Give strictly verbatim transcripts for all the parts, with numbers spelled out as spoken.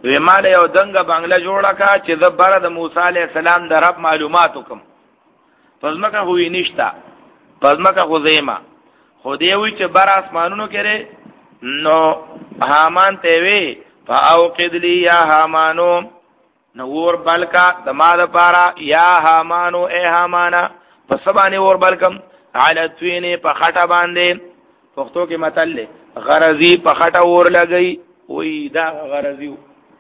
وی مال یو دنګ بنگله جوړه کا چې د بره د موسی علی السلام د رب معلومات وکم پزماکه هوی نشتا پزماکه خزیمه خو دی وی چې بر اسمانونو کړي نو حامان ته وی فاوقد لی یا حامانو نور بلکا دماغ پارا یا حامانو اے حامانا پسبانی اور بلکم علتوینی پا خطا باندے پختو کی مطل لے غرضی پا خطا اور لگئی وی دا غرضیو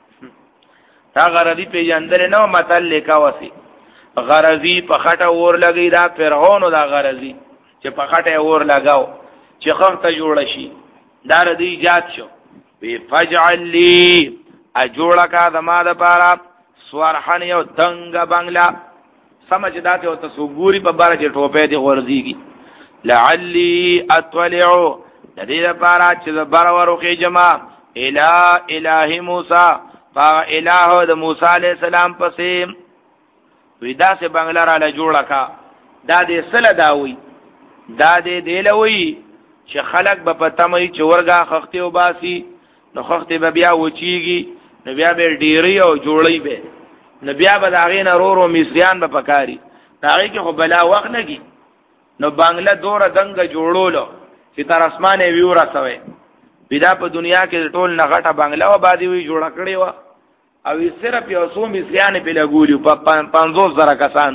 دا غرضی پی جندر نو مطل لے کواسی غرضی پا خطا اور لگئی دا فرعونو دا غرضی چه پا خطا اور لگاو چه خخت جوڑشی دا ردی جات شو وی فجعل لی اجوڑکا دماغ پارا سوارحن یو دنگ بنگلا سمجھ داتے ہو تصوری پا بارا چی ٹوپے تی غرزی کی لعلی اطولعو ندید پارا چیز بارا ورقی جمع الہ الہ موسیٰ پا الہ دا موسیٰ علیہ السلام پسیم وی دا سے بنگلا را لجوڑا کا دا دے سل داوی دا دے دیلوی چی خلق با پتمای چی ورگا خختی و باسی نو خختی با بیا وچیگی نو بیا بے ڈیری او جوڑی بے نو بیا با داغین رور و مصریان با پکاری داغی که خو بلا وقت نگی نو بانگلا دور دنگ جوڑو لو چی تر اسمان ویو رسوے بیدا پا دنیا کے ټول نغٹا بانگلا و بادی وی جوڑا کردی و او صرف یو سو مصریان پی لگولیو پا پانزوز زر کسانو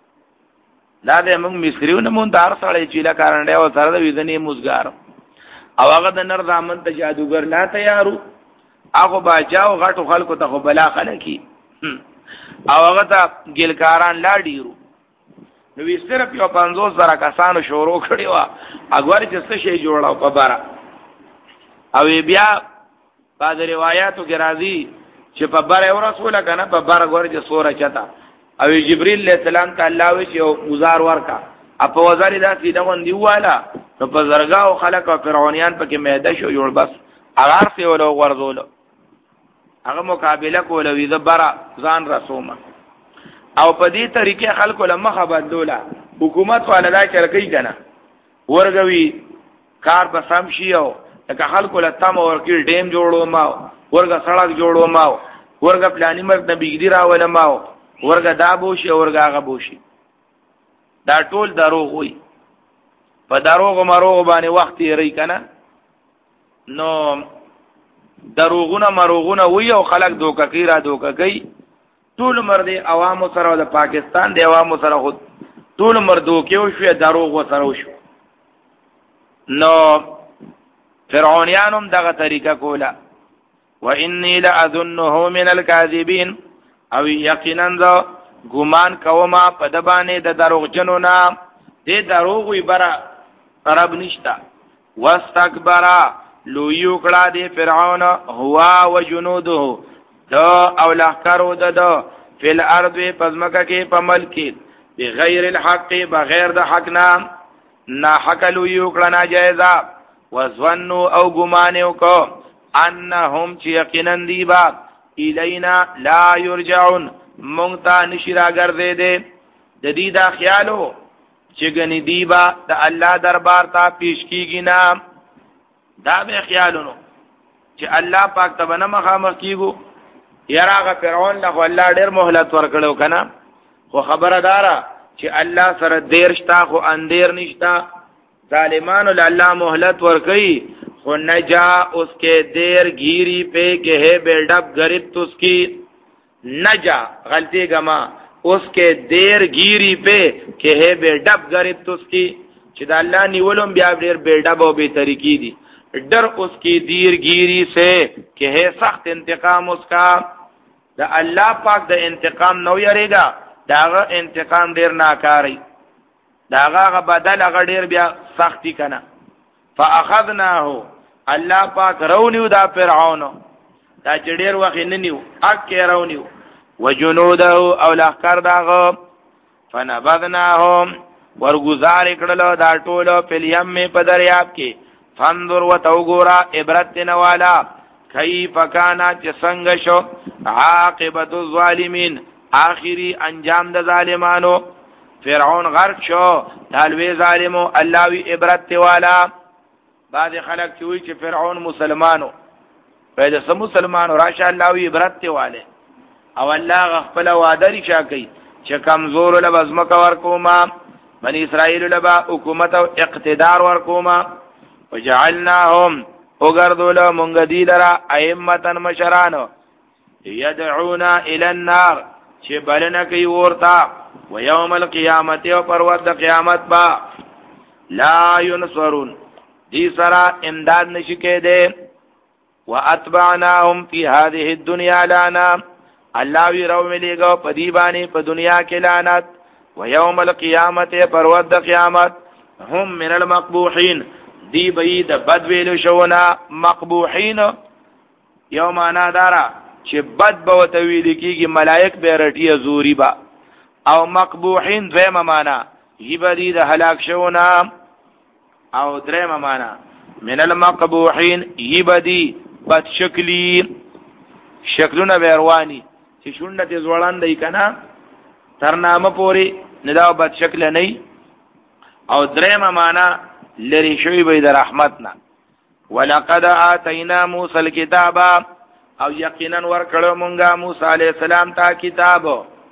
دا دے منگ مصریو نمون دار ساڑے چیلا کارنڈے و سرد ویدنی مزگارو او هغه د نر دامن ته جادوګر لا تیارو هغه باچاو غټو خلکو ته بلا خلکی او هغه ته ګلکاران لا ډیرو نو وی صرف یو پنځوس زره کسانو شروع کړی و هغه چې څه شی جوړاو په بارا او بیا بعض روایتو کې راځي چې په بارا ورسوله کنه په بارا ورته سوره چتا او جبرئیل علیہ السلام ته الله وی چې گزار ورکا اپ وزاری دا سیده غون دیواله نو په زرګاو خلق او فرعونیان پکې میده شو جوړ بس اگر سی ولو ورزول هغه مقابله کوله وی زبره ځان رسومه او په دې طریقې خلکو لمخ بدلوله حکومت والا دا چرکی کنه ورګوي کار به سم شي او که خلکو له تم ورکی ډیم جوړو ما ورګه سړک جوړو ما ورګه پلاني مرګ نبی ګری راول ما ورګه دا بوشي ورګه هغه بوشي دا ټول دروغ وي په دروغ مروغ باندې وخت یې ری کنه نو دروغونه مروغونه وي او خلک دوکه کیرا دوکه کوي ټول مرد عوام سره د پاکستان د عوام سره خود ټول مردو کې او شو دروغ وسره شو نو فرعونانم دغه طریقه کوله وانی لاظنه من الكاذبین او یقینا ذا ګمان کوما په د باندې د دروغ جنو نام دې دروغ وي برا رب نشتا واستكبر لو یوکړه دې فرعون هوا وجنوده دا او لهکرو د فل ارض پزمکه کې په ملک بغیر الحق بغیر د حق نام نا حق لو یوکړه ناجایزا وظنوا او ګمانو کو انهم یقینا دیبا الینا لا یرجعون مونتا نشرا گردے دے جدید خیالو چگنی دیبا دا اللہ دربار تا پیش کی گی نام دا بے خیالونو چی اللہ پاک تبنا مخامخ کیگو یراغ فرعون لخو اللہ دیر محلت ورکڑو کنا خو خبر دارا چی اللہ سر دیر شتا خو اندیر نشتا ظالمانو لاللہ محلت ورکئی خو نجا اس کے دیر گیری پہ کہ ہے بیلڈ اپ گرفت اس کی نجا غلطی گما اس کے دیر گیری پہ کہ ہے بے ڈب گرفت اس کی چدا اللہ نیولم بیا دیر بے ڈب و بے طریقی دی ڈر اس کی دیر گیری سے کہ ہے سخت انتقام اس کا دا اللہ پاک دا انتقام نو یرے گا داغا انتقام دیر ناکاری داغا بدل اگر دیر بیا سختی کنا فاخذناہو اللہ پاک رونیو دا فرعونو دا چډیر وخت نه نیو اکه راونیو وجنوده او لخر داغه فنبذناهم ورغزار کړلو دا ټولو په یم په دریاب کې فانظر وتوغورا عبرت نوالا کیف کان چې څنګه شو عاقبت الظالمین آخری انجام د ظالمانو فرعون غرق شو دالوی ظالمو الله وی عبرت والا بعض خلک چې وی چې فرعون مسلمانو پیدا سم مسلمان راشه الله وی عبرت ته والے او الله غفل وعده رشا کوي چې کمزور له بزمک ورکوما بنی اسرائیل لبا حکومت او اقتدار ورکوما وجعلناهم وګرځول مونږ دی لرا ائمه مشرانو يدعون الى النار چې بلنه کوي ورتا ويوم القيامه او پر ورځ د قیامت با لا ينصرون دې سره امداد نشي کېده واتبعناهم في هذه الدنيا لعنه الله وی رو مليګو په دې باندې په دنیا کې لعنت ويوم القيامه پر ورځ د قیامت هم من المقبوحين دی بید بد ویلو شونا مقبوحین یو معنا دارا چې بد به وتویل کیږي ملائک به رټي زوري با او مقبوحین دویمه معنا یبدی د هلاک شونا او دریمه معنا من المقبوحین یبدی بد شکلی شکلونه بیروانی چې شونډه ته ځوړان دی کنه تر نامه پوری ندا بد شکل نه او دریمه معنا لری شوی به د رحمتنا ولقد اتینا موسی الكتاب او یقینا ورکړو مونږه موسی علی السلام ته کتاب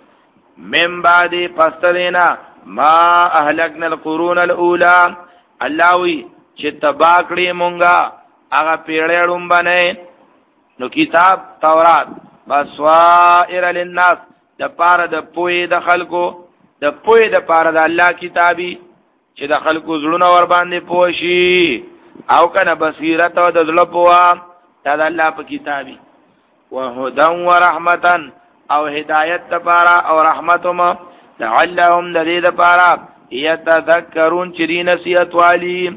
من بعد پسترینا ما اهلكنا القرون الاولى الله وی چې تباکړي مونږه هغه پیړېړم باندې نو کتاب تورات بسوائر للناس د پاره د پوی د خلکو د پوی د پاره د الله کتابي چې د خلکو زړونه ور باندې پوشي او کنه بصیرت او د زړه پوا د الله په کتابي وهدى ورحمتا او هدایت لپاره او رحمتهم لعلهم لذي لپاره يتذكرون چې دې نصیحت والی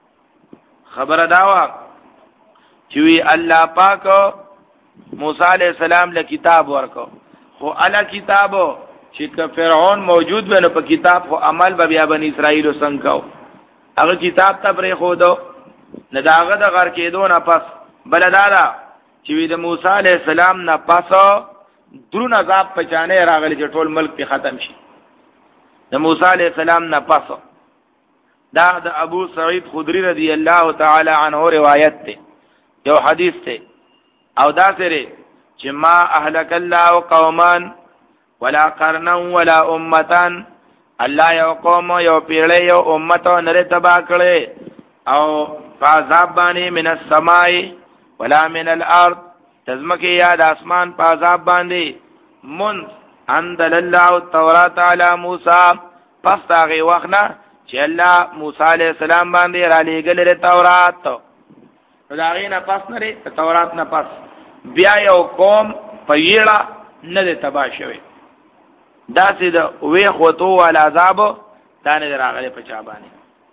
خبر داوا چې وی الله پاک موسی علیہ السلام له کتاب ورکو خو الا کتابو چې که فرعون موجود ونه په کتاب خو عمل به بیا بنی اسرائیل څنګه هغه کتاب ته پرې خو دو نه داغه د غر کېدو نه پس بلدادا چې د موسی علی السلام نه پس درون عذاب پچانه راغلی چې ټول ملک په ختم شي د موسی علی السلام نه پس دا د ابو سعید خدری رضی الله تعالی عنہ روایت ته یو حدیث ته او دا سره چې ما اهلك الله قوما ولا قرنا ولا امتان الله یو قوم یو پیړې یو امت نه تبا کړي او عذاب باندې من السماء ولا من الارض تزمکه یا د اسمان په عذاب باندې من انزل الله التوراۃ علی موسی پس هغه وخت چې الله موسی علیہ السلام باندې را لېږل تورات نو دا غینه پس نه تورات نه پس بیا یو قوم په یړه نه تبا شوی دا سید وی خوتو وال عذاب دانه راغله په چا باندې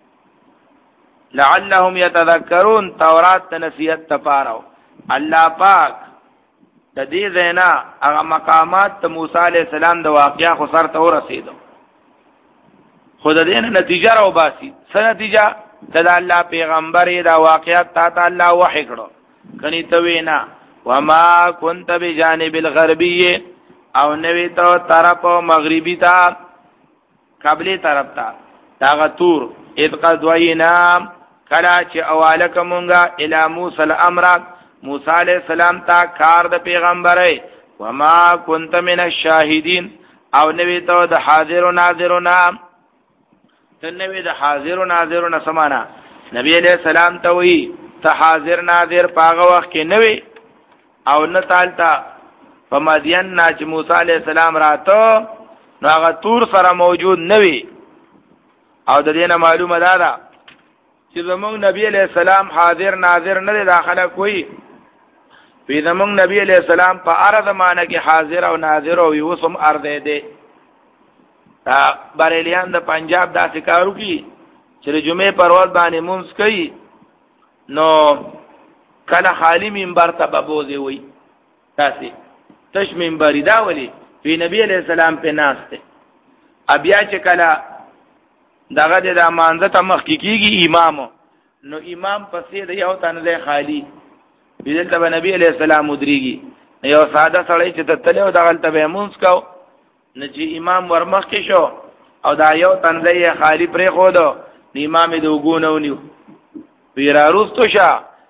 لعلهم يتذكرون تورات نصیحت تپارو الله پاک د دې زینا هغه مقامات ته موسی علی السلام د واقعیا خو سر ته ورسېدو خود دې نه نتیجه راو باسي څه نتیجه د الله پیغمبر دا واقعات ته الله وحی کړو کني ته وینا وما كنت بجانب الغربيه او نوی تو طرف مغربی تا قبلی طرف تا تاغا تور ادقا دوئینا کلا چه اوالک منگا الى موسى الامر موسی علیہ السلام تا کار د پیغمبره وما كنت من الشاهدین او نوی تو د حاضر و ناظرنا تنوی د حاضر و ناظرنا سمانا نبی علیہ السلام تاوی تا حاضر ناظر پاغا وقت کے نوی او نتالتا فمدین نا چې موسی علیہ السلام راته نو هغه تور سره موجود نوي او د دې نه معلومه ده چې زمونږ نبی علیہ السلام حاضر ناظر نه داخله کوي په زمونږ نبی علیہ السلام په ارض معنی کې حاضر او ناظر او وسم ارض دی دا بریلیان د پنجاب داسې کارو کی چې د جمعې پر ورځ باندې مونږ کوي نو کله خالی منبر ته بوزي وي تاسو تش منبری دا ولی پی نبی علیہ السلام په ناشته ابیا چې کله دغه د مانزه ته مخ کیږي امام نو امام پسې د یو تنه خالی بیل ته نبی علیہ السلام مدریږي یو ساده سړی چې ته تلو دغه ته مونږ کو نه چې امام ورمخ کې شو او دا یو تنه خالی پرې خو دو امام د وګونو نیو پیرا روستو شه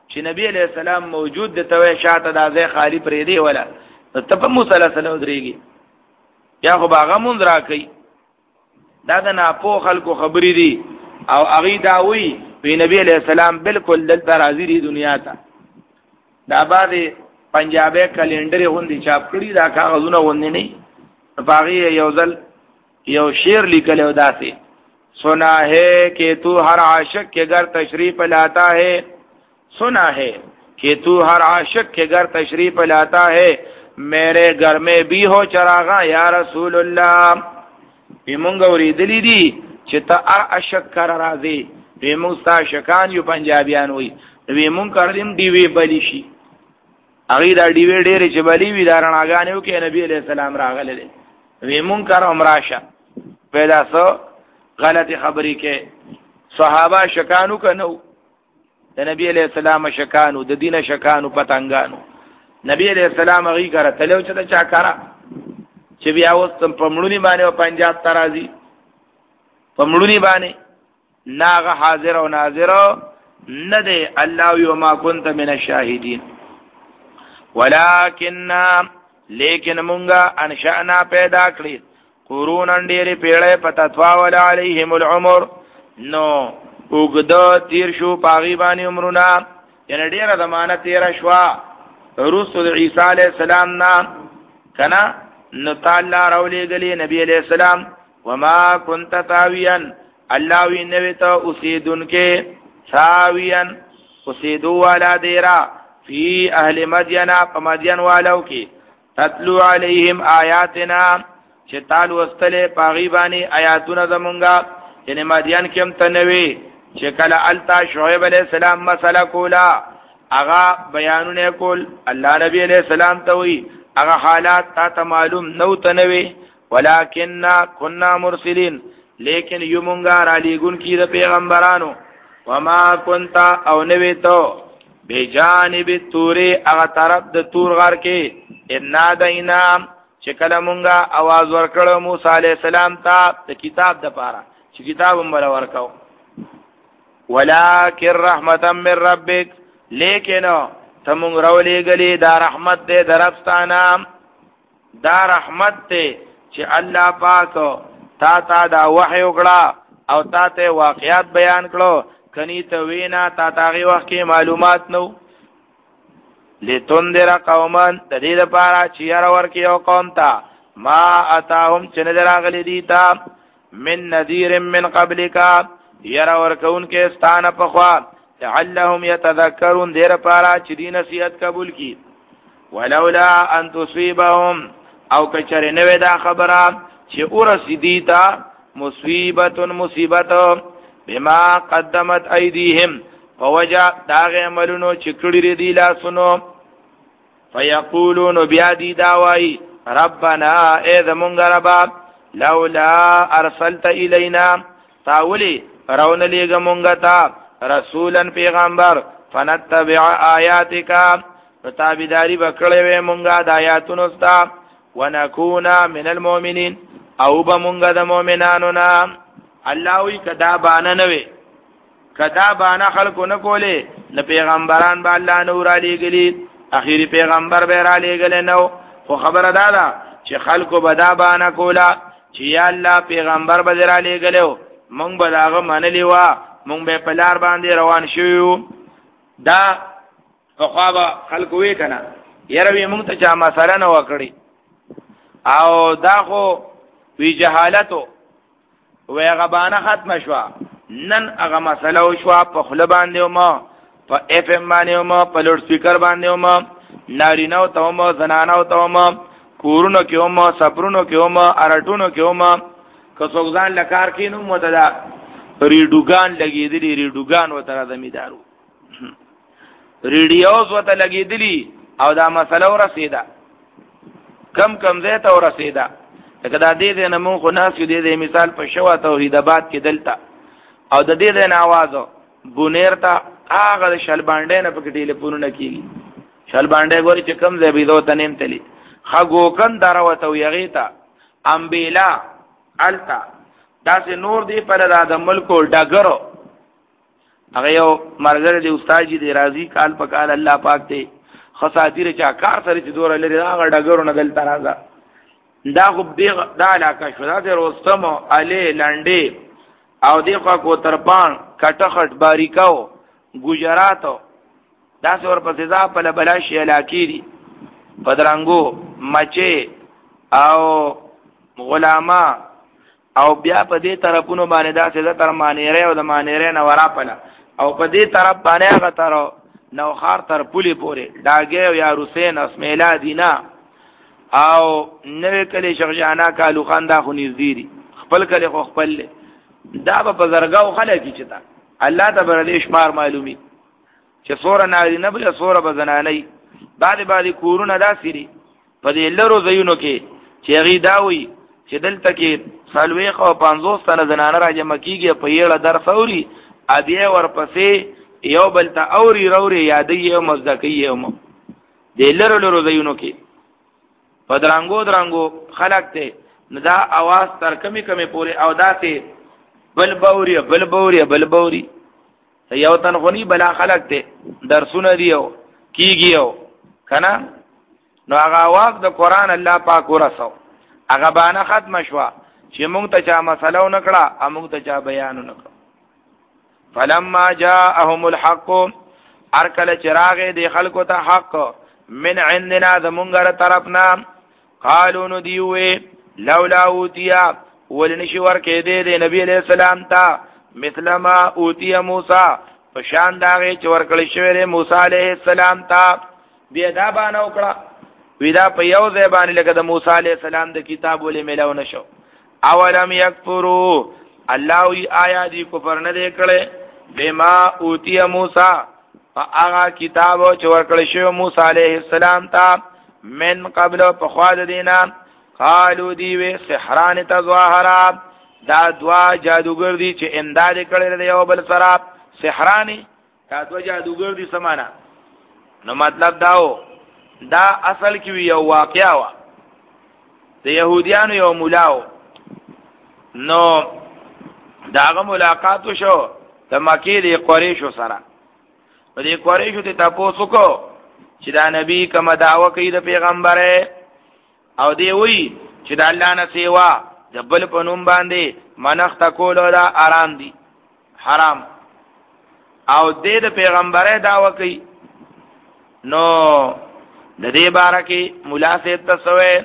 چې نبی علیہ السلام موجود دی ته شاته د ځای خالی پرې دی ولا ته په موسی علیہ السلام درېږي یا خو باغه مونږ راکې دا د ناپو خلکو خبرې دي او هغه دا وی په نبی علیہ السلام بالکل دلته راځي دی دنیا ته دا باندې پنجابي کلندر غوندي چاپ کړی دا کاغذونه غوندي نه باغی یو ځل یو شعر لیکلو داسې سنا ہے کہ تو ہر عاشق کے گھر تشریف لاتا ہے سنا ہے کہ تو ہر عاشق کے گھر تشریف لاتا ہے میرے گھر میں بھی ہو چراغاں یا رسول اللہ بیمونگ اوریدلی دی چې تا عاشق کر راځي بیمونگ ستا شکان یو پنجابیان وي بیمونگ کردیم دیوی بلی شي هغه دا دیوی ډېرې چې بلی وي دا رڼاګانې وکړي نبی علیہ السلام راغلی دی بیمونگ کر عمراشه پیدا سو غلطی خبری کې صحابه شکانو کنو د نبی علیہ السلام شکانو د دین شکانو پتنګانو نبی علیہ السلام هغه کړه تلو چې دا چا کړه چې بیا اوس په مړونی باندې او پنجاب ترازی په مړونی باندې ناغه حاضر او ناظر نه دی الله یو ما كنت من الشاهدین ولکن لیکن مونږه انشأنا پیدا کړی قرونن ډېرې پیړې پتتوا ولا علیهم العمر نو وګدو تیر شو پاغي باندې عمرونه یعنی ډېره زمانہ تیر شوا رسول عیسی علیہ السلام نا کنا نو تعالی راولې غلی نبی علیہ السلام وما كنت تاویا الله وی نو ته اوسیدون کې ثاویا اوسیدو والا دیرا فی اهل مدین فمدین والو کې تتلو علیہم آیاتنا چې تعالو واستله پاغي باندې آیاتونه زمونږه یعنی مدین کې هم تنوي چې کله التا شعیب علیہ السلام مسله کولا اغا بیانونه کول الله نبی علیہ السلام ته وی اغا حالات تا معلوم نو تنوي ولکننا كنا مرسلین لیکن یمونګه را لګون کی د پیغمبرانو وما كنت او نوی تو بجانب التور اغا طرف د تور غر کې ان دینا چې کله مونږه आवाज ورکړو موسی علی السلام ته د کتاب د پاره چې کتاب هم ورکاو ولکن رحمتا من ربک لیکن تمون راولې غلي دا رحمت دې درپستانه دا رحمت دې چې الله پاک تا تا دا وحی وکړه او تا ته واقعات بیان کړو کني ته وینا تا تاغي وخت کې معلومات نو لتندر قوما د دې لپاره چې یاره ورکی او قوم ته ما اتاهم چې نظر غلي دي تا من نذير من قبلک یاره ورکون کې ستانه پخوا لعلهم يتذكرون دې لپاره چې دې نصیحت قبول کی ولولا ان تصيبهم او کچره نوې دا خبره چې ورسېدی تا مصیبت مصیبت بما قدمت ايديهم فوجا داغه عملونو چې کړی دي لاسونو فیقولون بیادی داوای ربنا اذ مونږ ربا لولا ارسلت الینا تاولی رون لیګ مونږ ته رسولا پیغمبر فنتبع آیاتک تابعداری وکړې وې مونږه د آیاتونو ستا ونکونا من المؤمنین او به مونږه د مؤمنانو نه الله وی کدا باندې نه وي کدا باندې خلکو نه کوله نه پیغمبران به الله نور علی گلی اخیری پیغمبر به را لګل نو خو خبره دا ده چې خلکو به دا باندې کوله چې یا الله پیغمبر به را لګلو مونږ به داغه منلی وا مونږ به په لار باندې روان شو دا خو خلکو وی کنه یره وی مونږ ته چا مسله نه وکړي او دا خو وی جهالتو وی غبانه ختم شوا نن هغه مسله وشوا په خله باندې او ما په اف ام باندې او ما په لوډ سپیکر باندې او ما نارینو ته او ما زنانو ته او ما کورونو کې او ما صبرونو کې او ما ارټونو کې او ما کڅوګزان لکار کینو متدا ریډوګان لګېدلی ریډوګان وتره زمیدارو ریډیوز وته لګېدلی او دا مسله ورسېده کم کم زه ته ورسېده لکه دا دې دې نمو خو ناس دې دې مثال په شوا توحید آباد کې دلته او د دې دې ناوازو بونیر ته هغه شل باندې نه په ټلیفون نه کیږي شل باندې ګوري چې کم زه بيدو تنیم تلی خغو کن دروته یغیتا امبیلا التا دا سه نور دی پر د ملکو ډګرو هغه یو مرګره دی استاد جی دی راضی کال په کال الله پاک ته خساتیر چا کار سره چې دور لري هغه ډګرو نه دل ترازه دا خو دې دا علاقه شو دا د رستم علي لنډي او دغه کو ترپان کټخټ باریکاو ګجرات دا څور په ځا په بلا شي علاقې دي پدرنګو مچه او غلاما او بیا په دې طرفونو باندې دا څه تر مانیره او د مانیره نه ورا پله او په دې طرف باندې هغه تر نوخار تر پولی پورې داګه یا حسین اسمیلا دینا او نوې کلی شغجانا کالو خان دا خو نږدې خپل کلی خو خپل دا په زرګاو خلک چتا الله تبارک شمار معلومي چې سوره ناری نه بل سوره بزنانی بعد بعد کورونه داسري په دې لرو زینو کې چې غي داوي چې دلته کې سالويخ او پنځوس تنه زنانه راځم کیږي په یړه درس اوري ابي ورپسې یو بل ته اوري روري یادې او مزدکې او دې لرو لرو زینو کې په درنګو درنګو خلک ته ندا आवाज تر کمی کمی پورې او داسې بل بوري بل بوري بل بوري یو تن غني بلا خلق ته درسونه دیو کیږیو کنه نو هغه आवाज د قران الله پاک ورسو هغه باندې ختم شوا چې مونږ ته چا مسله ونکړه امونږ ته چا بیان ونکړه فلما جاءهم الحق ارکل چراغ دی خلکو ته حق من عندنا زمونږه طرفنا قالوا ندیوه لولا اوتیا ولنشي ورکه دی د نبی علیہ السلام ته مثل ما اوتی موسی پشان داغه چې ورکړی شوی دی موسی علیہ السلام ته بیا دا باندې وکړه ودا په یو ځای باندې لکه د موسی علیہ السلام د کتاب ولې ملاو نشو اولم یکفروا الله ای آیا دی کفر نه دی کړي بما اوتی موسی هغه کتاب چې ورکړی شوی موسی علیہ السلام ته من قبل په خوا دینا قالو دی وی سحران تظاهرا دا دوا جادوګر دي چې امداد کړي دی یو بل سره سحرانی دا دوا جادوګر دي سمانا نو مطلب داو دا اصل کې یو واقعا وا د يهوديانو یو مولاو نو داغه ملاقات شو د مکی د قریشو سره په دې قریشو ته تاسو کو چې دا نبی کوم داوا کوي د پیغمبره او دی وی چې د الله نه سیوا د بل په نوم باندې منخ تکول دا آرام دي حرام او دې د پیغمبره داوا کوي نو د دې باره کې مولا سید تسوي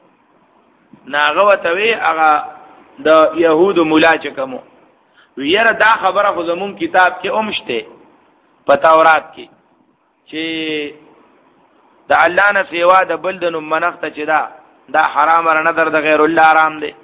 ناغه وتوي هغه د يهود مولا چې کوم ویره دا خبره خو زمون کتاب کې اومشته په تورات کې چې د الله نه سیوا د بل د نوم منخ ته چې دا دا حرام را نظر د غیر الله حرام دی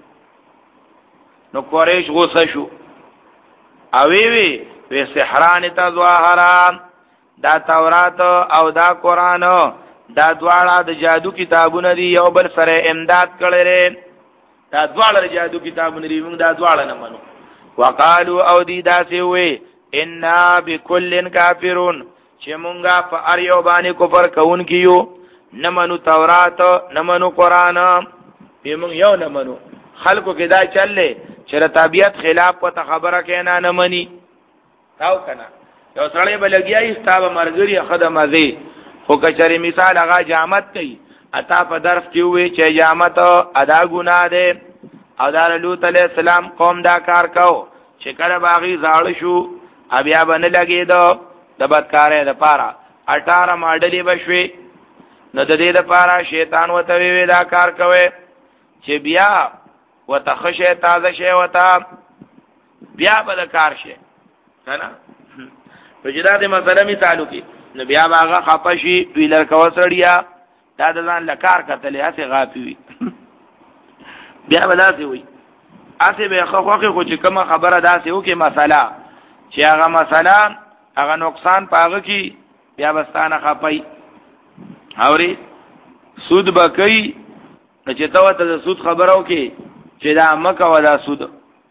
نو قریش غوسه شو او وی وی وی سحران تظاهران دا تورات او دا قران دا دواړه د جادو کتابونه دي یو بل سره امداد کړي دا دواړه د جادو کتابونه دي موږ دا دواړه نه منو وقالو او دی دا سی وی ان بكل کافرون چې مونږه په اریو باندې کفر کوون کیو نه منو تورات نه منو قران به مونږ یو نه منو خلکو کې دا چلې چې طبيعت خلاف په خبره کې نه نه مني تاو کنه یو سړی بلګیای استاب مرګري خدمه دی خو کچري مثال هغه جامت کوي اتا په درس کې وي چې جامت ادا ګناه ده او دار لوط علیہ السلام قوم دا کار کو چې کله باغی زاړ شو بیا باندې لګید د بدکارې د پاره اٹھارہ ماډلې بشوي نو د دې د پاره شیطان وته وی دا کار کوي چې بیا وتخشه تازه شی وتا بیا بل کار شي کنه په جدا د مسله مثالو کې نو بیا باغه خپشي ویلر کو سړیا دا د ځان لکار کتلې هڅه غافي وي بیا بداسي وي اسه به خوخه خو چې کومه خبره داسې وکي مسله چې هغه مسله هغه نقصان پاغه کی بیا بستانه خپای اوري سود بکئی چې تا وته د سود خبرو کې چې دا مکه ولا سود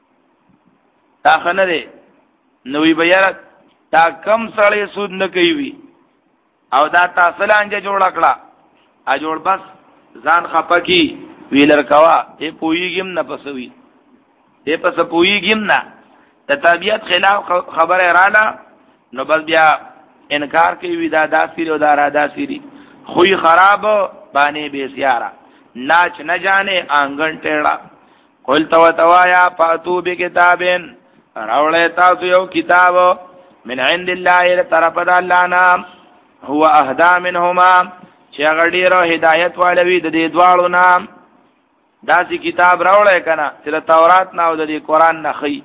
تا خنه دي نوې بیارت تا کم سړی سود نه کوي او دا تاسو لانجه جوړ کړه ا جوړ بس ځان خپکی ویلر کوا ته پویګم نه پسوي ته پس پویګم نه د طبيعت خلاف خبره رااله نو بس بیا انکار کوي وی دا داسری او دا را داسری خوی خراب بانے بیسیارا ناچ نہ جانے آنگن ٹیڑا قل تو توایا فاتو بکتابن راولے تاسو یو کتاب من عند الله طرف د الله نام هو اهدا منهما چې غډیرو هدایت والوی د دې دواړو نام داسې کتاب راولې کنا چې تورات نه او د قرآن نه خي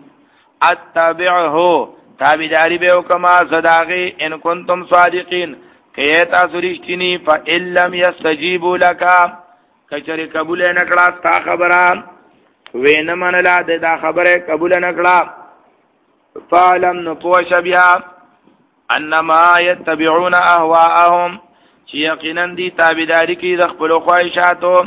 اتبعه تابعداري به وکما صداغي ان کنتم صادقین کئ تاسو رښتینی فإن لم يستجيبوا لك کچری قبول نه کړه تا خبره وینه منلا دا خبره قبول نه کړه فعلم نپوش بیا انما يتبعون اهواءهم چې یقینا دي تابعداري کوي د خپل خواهشاتو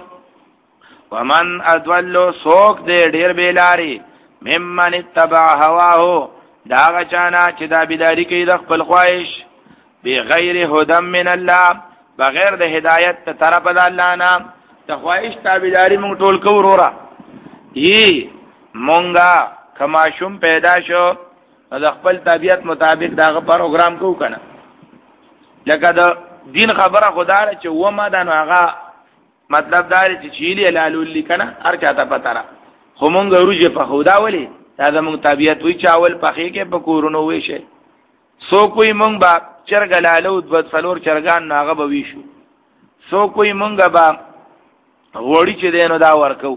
ومن ادول سوق دې ډیر بیلاری ممن اتبع هواه دا غچانا چې تابعداري کوي د خپل خواهش بغیر هدى من الله بغیر د هدایت طرف د الله نه د خواهش تابعداري مونږ ټول کوو وروره یي مونږه کما شوم پیدا شو د خپل طبيعت مطابق داغه پروګرام کو کنه لکه د دین خبره خدای چې و ما دا نو هغه مطلب دا چې چيلي لالول کنه هر چاته پتا را خو مونږ روزه په خدا ولي دا زموږ طبيعت وی چاول پخې کې پکورونو وې شي سو کوئی مونږ با چرګ لالو د څلور چرګان ناغه به وی شو سو کوئی مونږ با وړي چې دینو دا ورکو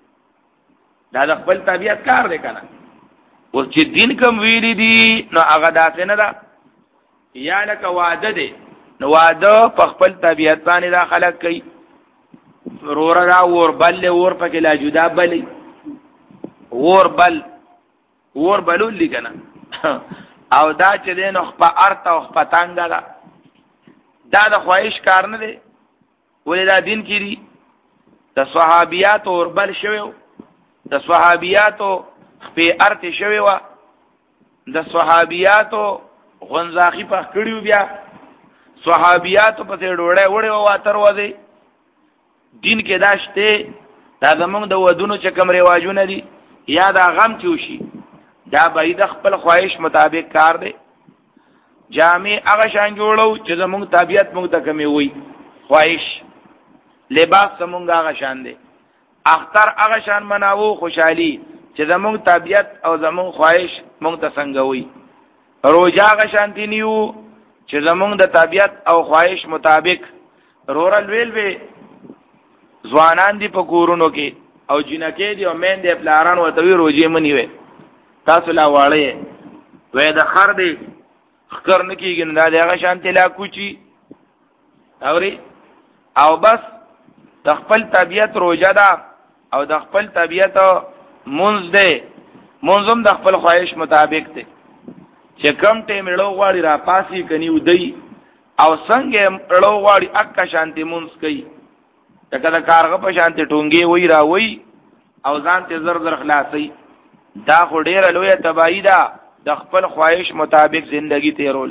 دا د خپل طبيعت کار دی کنه اوس چې دین کوم ویری دي نو هغه داسې نه ده یا لکه وعده دی نو وعده په خپل طبيعت باندې دا خلق کوي رور را ور بل ور پکې لا جدا بلې ور بل ور بلول لګنه او دا چې دین خو په ارته او په تانګه دا دا د خواهش کار نه دی ولې دا دین کې دي د صحابيات اور بل شویو د صحابياتو په ارته شوی و د صحابياتو غنزاخي په کړیو بیا صحابياتو په ډوړې وړې و واتر وځي دین کې داشته دا زمونږ د ودونو چې کوم رواجونه دي یا دا غم چوشي دا به د خپل خواهش مطابق کار دی جامع هغه شان جوړو چې زمونږ طبيعت موږ ته کمی وي خواهش لباس زمونږ هغه شان دی اختر هغه شان مناوو خوشحالي چې زمونږ طبيعت او زمونږ خواهش موږ ته څنګه وي روزه هغه شان دي نیو چې زمونږ د طبيعت او خواهش مطابق رورل ویل وی ځوانان دي په کورونو کې او جنکې دي او مین دي پلاران ورته وی روزي منی وي تاسو لا واړې وې د خر دی خر نه کیږي نه دا هغه شان تلا کوچی اوري او بس د خپل طبيعت روزه ده او د خپل طبيعت منځ ده منظم د خپل خواهش مطابق ده چې کم ټیم له غواړي را پاسي کني ودی او څنګه له غواړي اکا شانتي منځ کوي دغه د کارغه په شانتي ټونګي وای را وای او ځان ته زر زر خلاصي دا خو ډیره لویه تباہی ده د خپل خواهش مطابق زندگی تیرول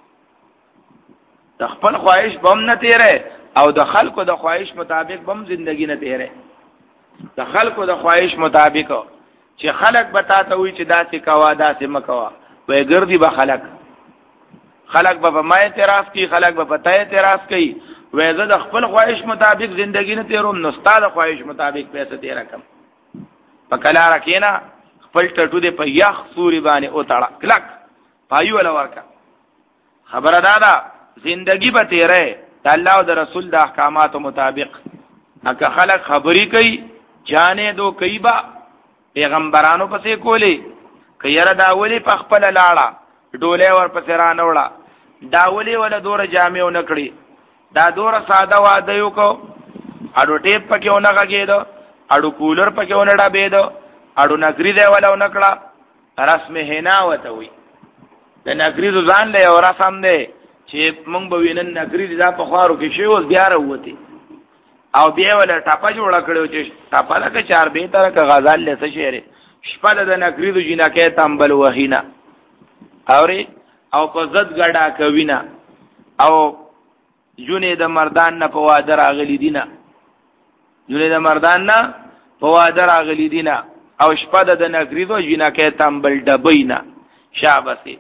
د خپل خواهش بم نه تیرې او د خلکو د خواهش مطابق بم زندگی نه تیرې د خلکو د خواهش مطابق چې خلک بتا ته وي چې داسې کوا داسې مکوا وې ګرځي به خلک خلک به ما اعتراض کوي خلک به پته اعتراض کوي وې زه د خپل خواهش مطابق زندگی نه تیروم نو ستاسو خواهش مطابق پیسې تیر کم پکلا رکینا خپل ټټو دې په یخ سوري باندې او تړه کلک پایو ولا ورکا خبره دادا زندگی به تیرې د الله او د رسول د احکاماتو مطابق اګه خلک خبري کوي جانې دو کوي با پیغمبرانو پسې کولی کيره داولي په خپل لاړه ډوله ور پسې را نوړه داولي ولا دور جامع نکړي دا دور ساده واده یو کو اډو ټیپ پکې ونه غږېدو اډو کولر پکې ونه ډابېدو اډو نګری دی ولا نکړه رسم هنا وته وي د نګری ځان له اور سم دی چې مونږ به وینن نګری دا په خوارو کې شی اوس بیا راوتی او بیا ولا ټاپا جوړ کړو چې ټاپا لکه چار به تر کا غزال لته شعر شپه د نګری د جنکه تنبل وهینا اوري او په زد غډا کوینا او جونې د مردان نه په واده راغلی دینه جونې د مردان نه په واده راغلی دینه او شپه د نګری د جنکه تنبل ډبینا شابسي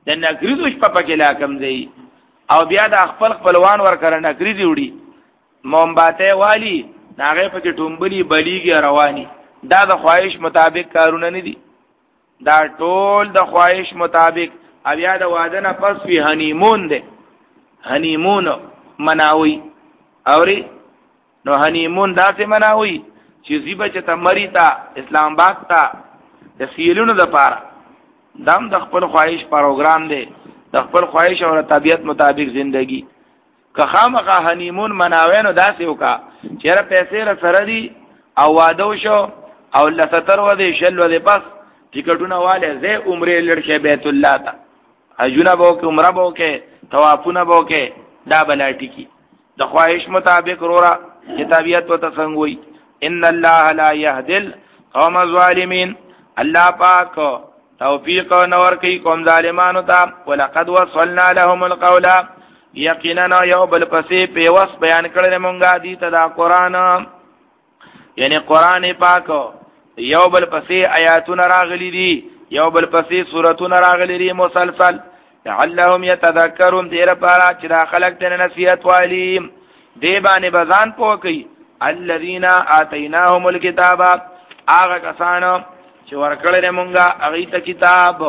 د نګریزو شپه پکې لا کم دی او بیا د خپل خپلوان ور کړه نګریزي وړي مومباته والی هغه پکې ټومبلی بلیږي رواني دا د خواهش مطابق کارونه نه دي دا ټول د خواهش مطابق بیا د واده نه پس فی هنیمون دی هنیمون مناوي اوري نو هنیمون داسې مناوي چې زیبه چې تمری تا اسلام آباد تا د سیلونو د پاره دام د خپل خواهش پروګرام دی د خپل خواهش او طبیعت مطابق زندگی که خامخا هنیمون مناوینو داسې وکا چیرې پیسې را سره دي او واده شو او لستر و دې شل و دې پس ټیکټونه والے زه عمره لړشه بیت الله تا حجونه بو کې عمره بو کې طوافونه بو کې دا بلا ټکی د خواهش مطابق رورا چې طبیعت و تسنګوي ان الله لا يهدي القوم الظالمين الله پاک توفیق نور کوي قوم ظالمانو ته ولقد وصلنا لهم القول یقینا یو بل پسې په وس بیان کړل مونږه دي ته دا قران یعنی قران پاک یو بل پسې آیاتونه راغلي دي یو بل پسې سوراتونه راغلي دي مسلسل لعلهم يتذكرون دیر پارا چې دا خلق ته نصیحت والی دی باندې بزان پوکي الذين آتيناهم الكتاب هغه کسانو چې ورکړل مونږه هغه ته کتاب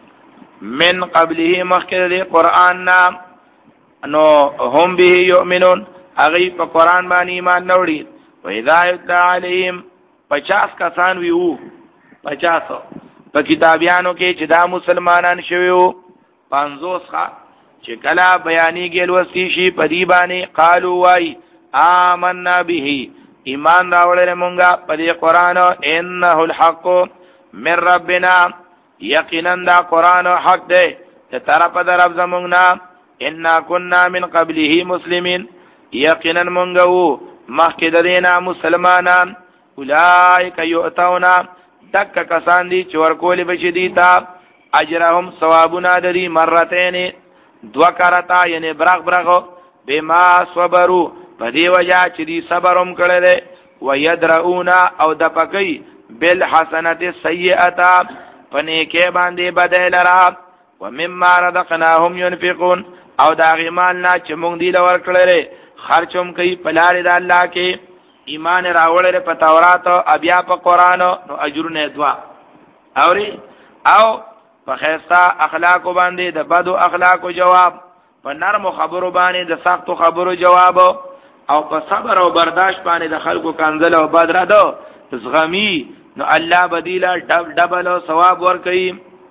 من قبله مخکې قرآن نام نو هم به یؤمنون هغه په قرآن باندې ایمان نوړي و اذا یتلى علیهم پچاس کسان ویو پچاس په کتابیانو کې چې دا مسلمانان شویو پنځوس ښا چې کله بیانېږي لوستي شي په دی باندې قالو وای آمنا به ایمان راوړل مونږه په دې قرآن انه الحق من ربنا یقینا دا قرآن حق دی ته طرف در رب زمونږ نه ان كنا من قبله مسلمين یقینا مونږ مخکې د دینا مسلمانان اولئک یؤتونا تک کسان دي چې ورکول بشي دي تا اجرهم ثوابنا دي مرتين دو کرتا یعنی برغ برغ بما صبروا بدی وجہ چې دي صبرم کړل ويدرؤون او د پکې بالحسنات السيئه پنه کې باندې بدل را ومما رزقناهم ينفقون او دا غیمان نه چې مونږ دی لور کړل خرچوم کوي په لار د الله کې ایمان راوړل په تورات او بیا په قران نو اجرونه دوا اوري او په خیستا اخلاق باندې د بدو اخلاق جواب په نرم خبرو باندې د سختو خبرو جواب او په صبر او برداشت باندې د خلکو کنزل او بدر دو زغمی نو الله بدیلا ډبل او ثواب ور کوي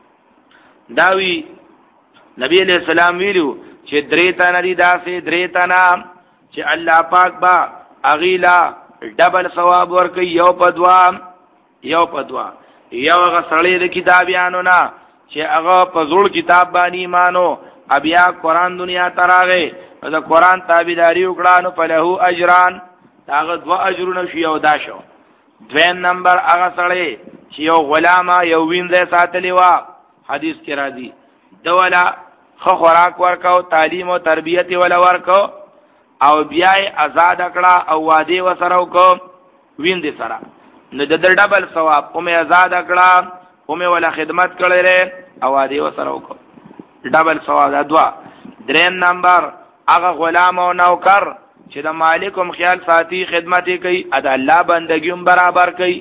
داوی نبی علیہ السلام ویلو چې درې تنه دي داسې درې تنه چې الله پاک با اغیلا ډبل ثواب ور کوي یو په دوا یو په دوا یو هغه سړی د کتابیانو نه چې هغه په زوړ کتاب باندې ایمانو بیا قرآن دنیا تراغه دا قرآن تابعداري وکړه نو په له اجران هغه دوا اجرونه شي او دا شو دویم نمبر هغه سړی چې یو غلامه یو وینځه ساتلی و حدیث کې راځي دولا خو خوراک ورکاو تعلیم او تربیت ولا ورکاو او بیا آزاد کړه او وادي وسره وکاو ویند سره نو د ډبل ثواب کومه آزاد کړه کومه ولا خدمت کړي او وادي وسره وکاو ډبل ثواب دا دوا دریم نمبر هغه غلام او نوکر چې د مالکم خیال ساتي خدمت کوي ادا الله بندګیوم برابر کوي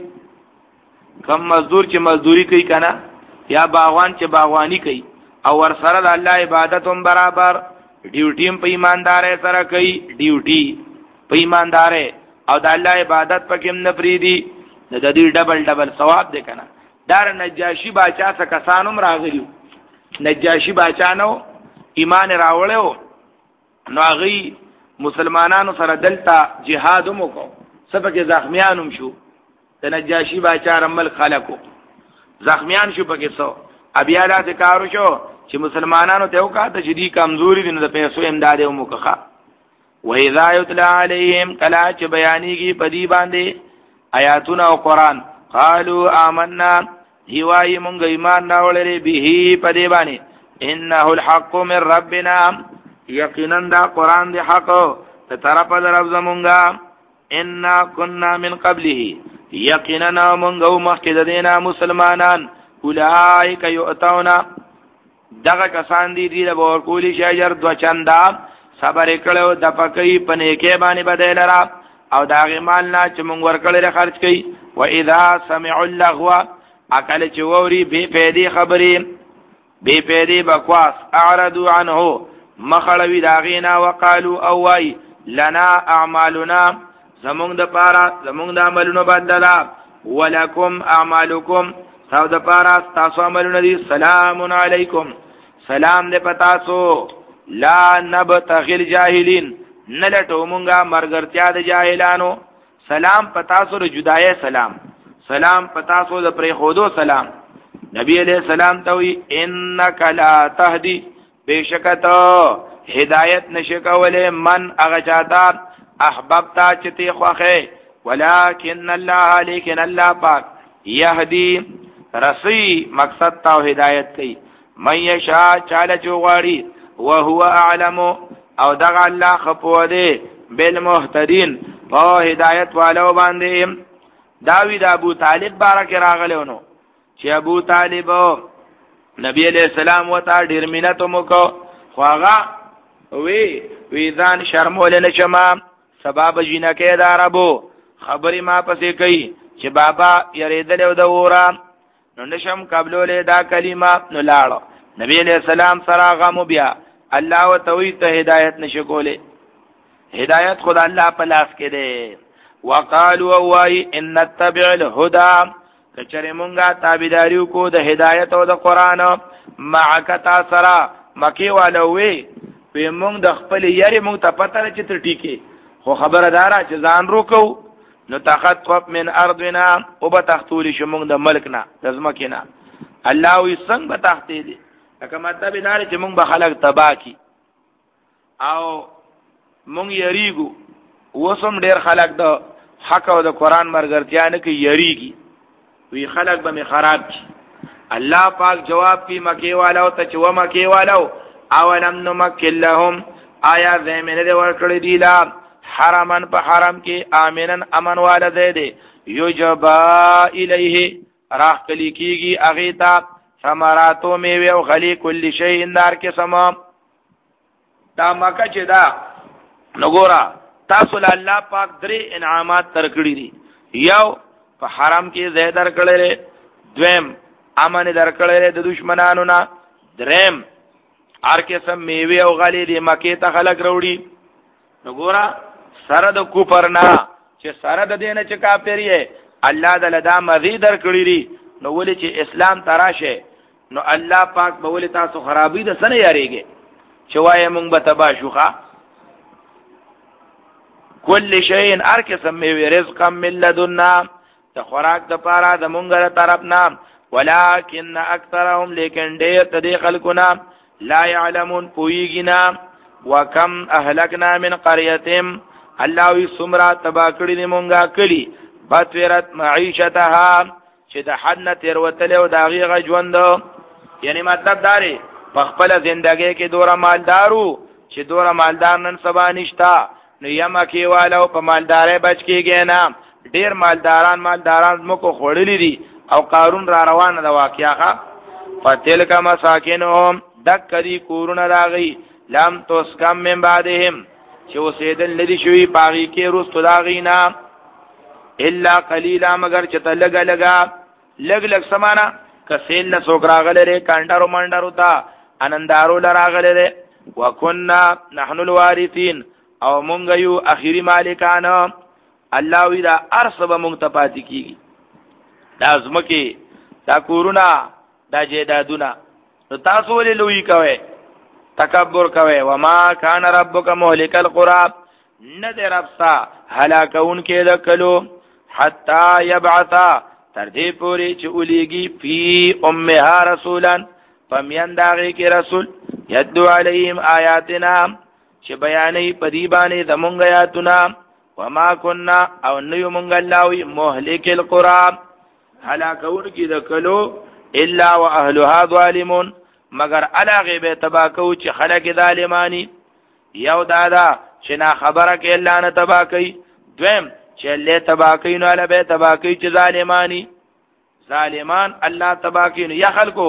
کم مزدور چې مزدوری کوي کنه یا باغوان چې باغوانی کوي او ور سره د الله عبادت هم برابر ډیوټیم په ایماندارۍ سره کوي ډیوټي په ایماندارۍ او د الله عبادت پکې هم نه پریدي د دې ډبل ډبل ثواب دی کنه دار نجاشی باچا څخه کسانوم راغلیو نجاشی باچا نو ایمان راوړیو نو هغه مسلمانانو سره دلته جهاد هم وکړو سبکه زخمیانم شو د نجاشی باچا رمل خلکو زخمیان شو پکې سو بیا دا کارو شو چې مسلمانانو ته وکړه چې دي کمزوري دي نو د پیسو امداد هم وکړه و اذا یتلى علیهم کلا چې بیانېږي په دې باندې آیاتونه او قران قالوا آمنا هیوای مونږ ایمان راوړل به په دې باندې انه الحق من ربنا یقینا دا قران دی حق ته طرف در رب زمونږه ان كنا من قبله یقینا مونږ مخکې د دینه مسلمانان اولئک یؤتون دغه کسان دي دي د ورکولی شي اجر دو چندا صبر کړو د پکې پنه کې باندې بدل را او دا غمال نه چې مونږ ورکړل خرج کړي و اذا سمعوا اللغو اکل چې ووري به پیدي خبرې به پیدي بکواس اعرضوا عنه مخړوي داغینا وقالو او وای لنا اعمالنا زمونږ د پاره زمونږ د عملونو بدلا ولکم اعمالکم تاسو د پاره تاسو عملونه دي سلام علیکم سلام دې پتاسو لا نبتغل جاهلین نلټو مونږه مرګرتیا د جاهلانو سلام پتاسو ر جدای سلام سلام پتاسو د پرې خودو سلام نبی علیہ السلام ته وی انک لا تهدی بشکت هدایت نشکوله من اغجادا احببتا چتی خوخه ولکن الله لیکن الله پاک یهدی رسی مقصد تا هدایت کی من یشاء چاله چوغاری وهو اعلم او دغ الله خپو دے بالمهتدین په هدایت والو باندې داوی د ابو طالب بارک راغلونو چې ابو طالب نبی علیہ السلام وتا ډیر مینت موکو خواغه وی وی ځان شرمول نه شمه سبب جنکه داربو خبري ما پسې کوي چې بابا یریدل د وره نو نشم قبلولې دا کلمه نو لاړو نبی علیہ السلام سره غمو بیا الله وتوی ته هدایت نشکوله هدایت خود الله په لاس کې ده وقالوا وای ان نتبع الهدى کچره مونږه تابعداریو کو د هدایت او د قران معک تاسرا مکی والوي په مونږ د خپل یاري مونږ ته پته چې تر ټیکي خو خبردارا چې ځان روکو نو تخطف من ارضنا او بتختول شمون د ملکنا لازمکنا الله وي څنګه بتختی دي لکه مطلب دا چې مونږ به خلق تباکی او مونږ یریګو وسم ډیر خلق د حق او د قران مرګرتیا نه کوي یریږي وی خلق به می خراب کی الله پاک جواب کی مکی والو ته چو مکی والو اولم نمکل لهم آیا زمینه دې ورکړی دی لا حرمن په حرم کې امنن امن والده دې یجبا الیه راح کلی کیږي اغه تا ثمراتو میوه او غلی کل شی اندار کې سما دا مکه چې دا نګورا تاسو له الله پاک درې انعامات ترکړي دي یو په حرم کې زه درکړلې دویم امن درکړلې د دشمنانو نه دریم هر قسم میوه او غلی دې مکه ته خلق وروړي نګورا سره د کوپر نه چې سره د دینه چې کافر یې الله د لدا مزید درکړي دي نو ولې چې اسلام تراشه نو الله پاک به ولې تاسو خرابې د سنه یریږي چې وایې مونږ به تبا شوخه کل شیء ار قسم میوه رزقا من لدنا د خوراک د پاره د مونږه طرفنا ولکن اکثرهم لیکن ډېر تدې خلقنا لا يعلمون پویګنا وکم اهلکنا من قريتهم الله وی سمرا تبا کړی دی مونږه کلی باتورت معیشتها چې د حد نه تیر وتلو داغي غژوند یعنی مطلب داري په خپل ژوندۍ کې دوره مالدارو چې دوره مالدار نن سبا نشتا نو یما کې والو په مالدارې بچ کېږي نه ډیر مالداران مالداران مکو خړلې دي او قارون را روانه د واقعا فتلک مساکنهم دکری کورونه راغی لم تسکم من بعدهم چې وسیدل لدی شوی باغی کې روز داغینا الا قلیلا مگر چې تلګ لگا لګ لګ سمانا کسیل له سوک راغله کانډارو منډارو تا انندارو لراغله وکنا نحن الوارثین او مونږ یو اخیری مالکان الله وی دا ارسب مونږ ته پاتې کیږي دا زمکه دا کورونا دا جیدادونه نو تاسو ولې لوی کوي تکبر کوي وما کان ربک مهلک القرى ندر ابسا هلاکون کې د کلو حتا یبعثا تر دې پوری چې ولېږي فی امها رسولا فمینداغه کې رسول یدو علیهم آیاتنا چې بیانې پدی باندې زمونږ آیاتنا وما كنا او نيو مونږ الله مهلك القرى هلاکون کې د کلو الا واهلها ظالمون مگر علاغه به تباکو چې خلک ظالمانی یو دادا چې نا خبره کې الا نه تباکی دویم چې له تباکی نو له به تباکی چې ظالمانی ظالمان الله تباکی نو یا خلکو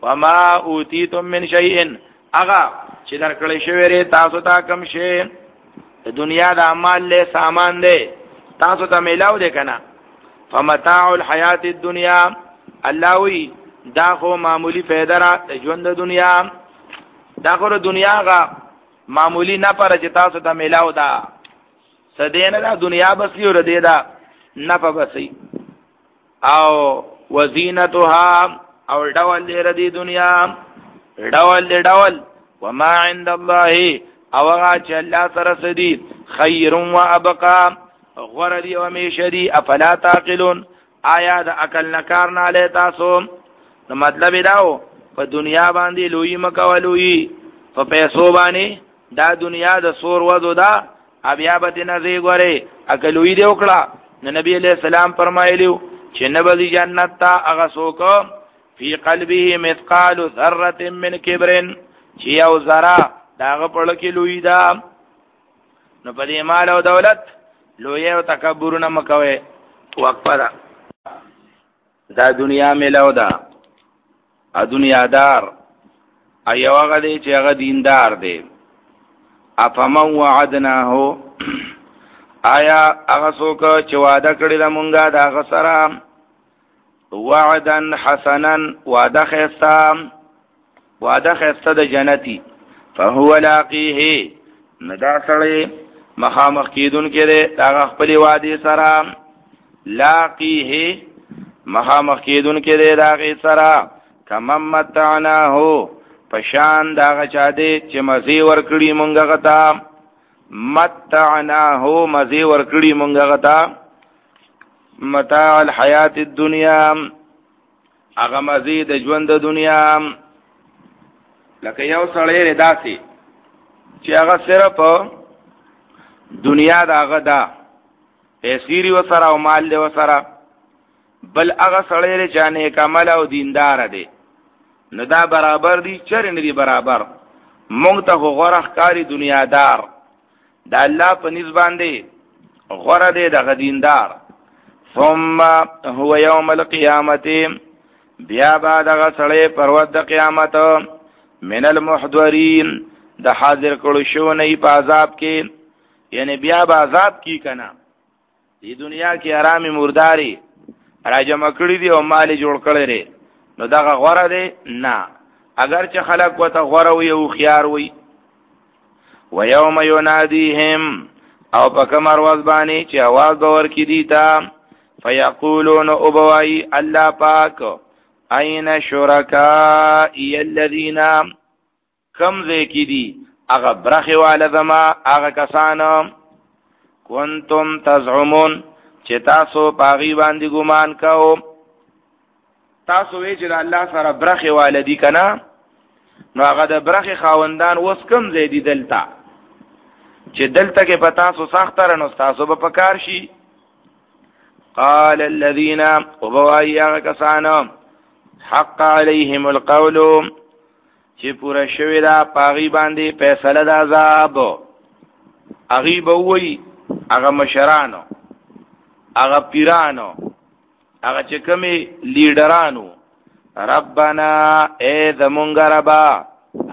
وما اوتیتم من شیء اغا چې درکړی شوی ری تاسو ته کم شی د دنیا د اعمال له سامان دی تاسو ته میلاو دی کنه فمتاع الحیات الدنیا الله وی دا خو معمولی فائدہ را ژوند د دنیا دا خو د دنیا غا معمولی نه پر چې تاسو ته میلاو دا سدینه دا دنیا بس یو ردی دا نه په بسې او وزینتها او ډول دی ردی دنیا ډول دی ډول وما عند الله او هغه چې الله سره سدي خیر و ابقا غردی و میشدی افلا تعقلون آیا د عقل نکار نه له تاسو نو مطلب داو په دنیا باندې لوی مکولوی په پیسو باندې دا دنیا د سور ودو دا بیا به نه زی غره عقلوی دی وکړه نبی علیہ السلام فرمایلیو چې نبی جنت تا هغه څوک فی قلبه مثقال ذره من کبر چې یو ذره داغه په لکه لوی دا نو په دې مال او دولت لوی او تکبر نه مکوي وقفه دا دا دنیا ملو دا ا دنیا دار ایو هغه دی چې هغه دیندار دی افمن وعدناه آیا هغه څوک چې وعده کړی د مونږه دا هغه سره وعدن حسنا وعده خیستا وعده خیستا د جنتی فهو لاقیه ندا سړی مخامخ کیدون کې دا خپل وعده سره لاقیه مخامخ کیدون کې دا غي سره کمم متعناه پشان دا غچا دې چې مزي ورکړي مونږه غتا متعناه مزي ورکړي مونږه غتا متاع الحیات الدنیا هغه مزید ژوند د دنیا لکه یو سړی رداسي چې هغه صرف دنیا دا هغه دا پیسې وسره او مال له وسره بل هغه سړی چې نه کمال او دیندار دی نو دا برابر دي چر نه دي برابر مونږ ته غوړه ښکاری دنیادار دا الله په نسبت دی غوړه دی د دیندار ثم هو يوم القيامه بیا بعد غسړې پرود د قیامت من المحضرين د حاضر کړو شو نه په عذاب کې یعنی بیا به عذاب کی کنا دې دنیا کې آرامي مرداري راجم کړی دی او مال جوړ کړی ری نو دا غوړه دی نه اگر چې خلق وته غوړه وي او خيار وي ويوم يناديهم او په کمر ورځ باندې چې आवाज باور کی دی تا فیقولون ابوای الله پاک اين شرکائی الذین کم ذکی دی اغا برخی والدما اغا کسانم کنتم تزعمون چې تاسو پاغي باندې ګمان کاو تاسو وی چې الله سره برخی والدی کنا نو هغه د برخی خاوندان وس کم زیدی دلتا چې دلته کې پتا سو سختره نو تاسو به پکار شي قال الذين وبوايا كسانو حق عليهم القول چې پورا شوی دا پاغي باندې فیصله د عذاب اغي بووي هغه مشرانو هغه پیرانو هغه چې کومي لیډرانو ربنا اے زمونږ ربا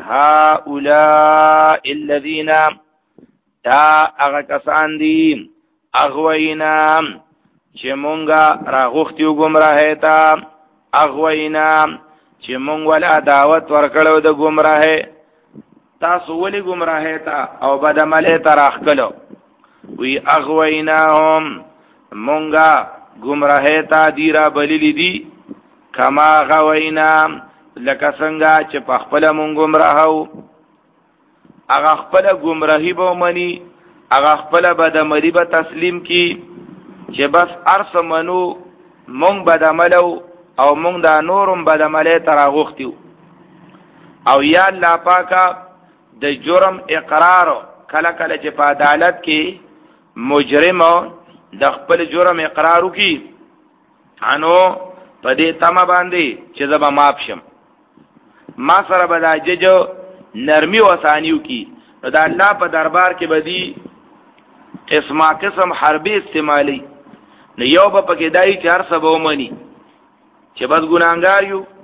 هؤلاء الذين دا هغه کسان دي اغوینا چې مونږه راغختیو گمراهی تا اغوینا چې مونږ ولا دعوت ورکړو د گمراهی تاسو ولې گمراهی تا او بدعملی تا راخکلو وی اغویناهم مونږه گمراهی تا دی را بلیلی دی کما غوینا لکه څنګه چې په خپل مونږ گمراهو هغه خپل گمراهی به منی هغه خپل بدعملی به تسلیم کی چې بس ارس منو مونږ بدعملو او مونږ دا نورم بدعملی تراغختیو او یا الله پاکا د جرم اقرار کله کله چې په عدالت کې مجرم د خپل جرم اقرارو کی انو په دې تمه باندې چې زما معاف شم ما سره به د ججو نرمي وسانیو کی نو د الله په دربار کې بدی قسمه قسم حربي استعمالي نو یو به پکې دای چې هر څه به ومني چې بس ګناګار یو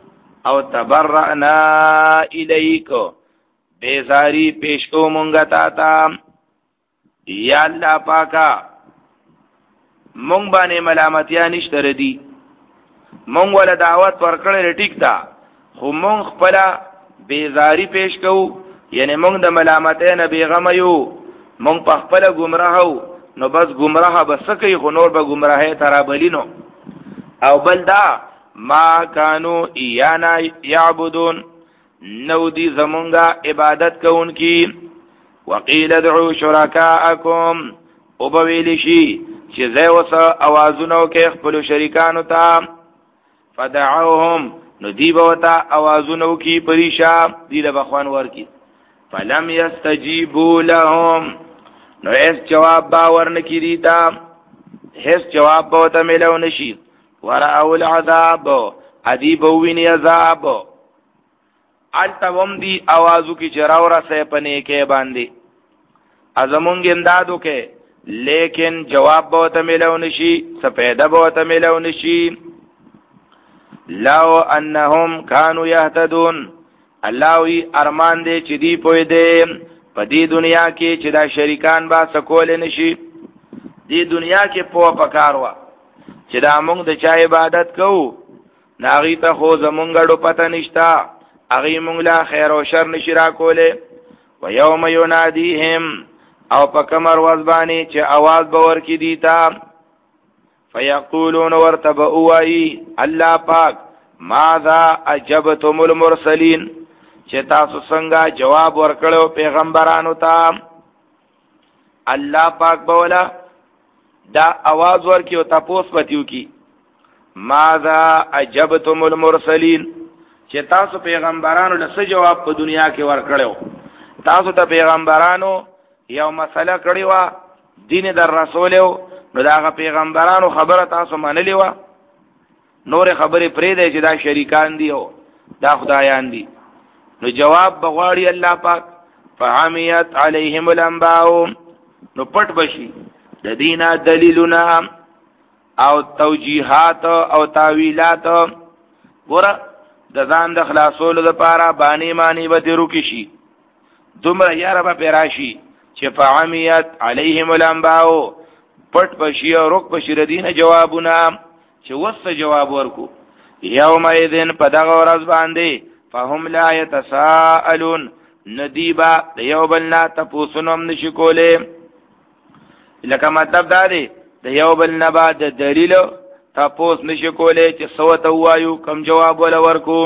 او تبرأنا الیک بیزاری پیش کو مونږه تا تا یا الله پاکا مونږ باندې ملامتیا نشته ردی مونږ ول دعوت ورکړل ټیک تا خو مونږ خپل بیزاری پیش کو یعنی مونږ د ملامتۍ نه بیغم یو مونږ په خپل گمراهو نو بس گمراه بس کوي خو نور به گمراهی ترابلینو او بل دا ما کانو ایانا یعبدون نو دی زمونږه عبادت کوونکی وقیل ادعوا شرکاءکم او بویل شي چې زه وس اوازونو کې خپل شریکانو ته فدعوهم نو دی بوتا اوازونو کې پریشا دی له بخوان ورکی فلم یستجیبوا لهم نو اس جواب باور نکړي دیتا هیڅ جواب بوته ملو نشي ورأوا العذاب عذاب ویني عذاب التوم دی आवाजو کی چراو را سه پنه کې باندې ازمونږ امدادو کې لیکن جواب بوته ملو نشي سپیدا بوته ملو نشي لو انهم كانوا يهتدون الله وی ارمان دې چې دی پوي دې په دې دنیا کې چې دا شریکان با سکول نشي دې دنیا کې په پکاروا چې دا موږ د چا عبادت کوو ناغي ته خو زمونږ ډو پته نشتا اغي موږ لا خیر او شر نشي را کوله و یوم ینادیهم او په کمر وزبانی چې आवाज باور کی دیتا فیقولون ورتبؤای الله پاک ماذا اجبتم المرسلین چې تاسو څنګه جواب ورکړو پیغمبرانو ته الله پاک بولا دا आवाज ورکی او تاسو پتیو کی ماذا اجبتم المرسلین چې تاسو پیغمبرانو له څه جواب په دنیا کې ورکړو تاسو ته پیغمبرانو یو مسله کړی و دین در رسولو نو دا پیغمبرانو خبره تاسو منلی و نور خبرې پرې دی چې دا شریکان دي او دا خدایان دي نو جواب بغواړي الله پاک فعمیت علیهم الانباء نو پټ بشي د دینه دلیلونه او توجیهات او تاویلات ګوره د ځان د خلاصولو لپاره باندې معنی به تیرو کې شي دومره یاره به پیراشي چې فعمیت علیهم الانباء پټ بشي او رک بشي د دینه جوابونه چې وسه جواب ورکو یوم اذن په دغه ورځ باندې فهم لا يتساءلون ندیبا د یو بل نه تاسو نوم نشي کوله لکه مطلب دا دی د یو بل نه بعد دلیل تاسو نشي کوله چې سو ته وایو کم جواب ولا ورکو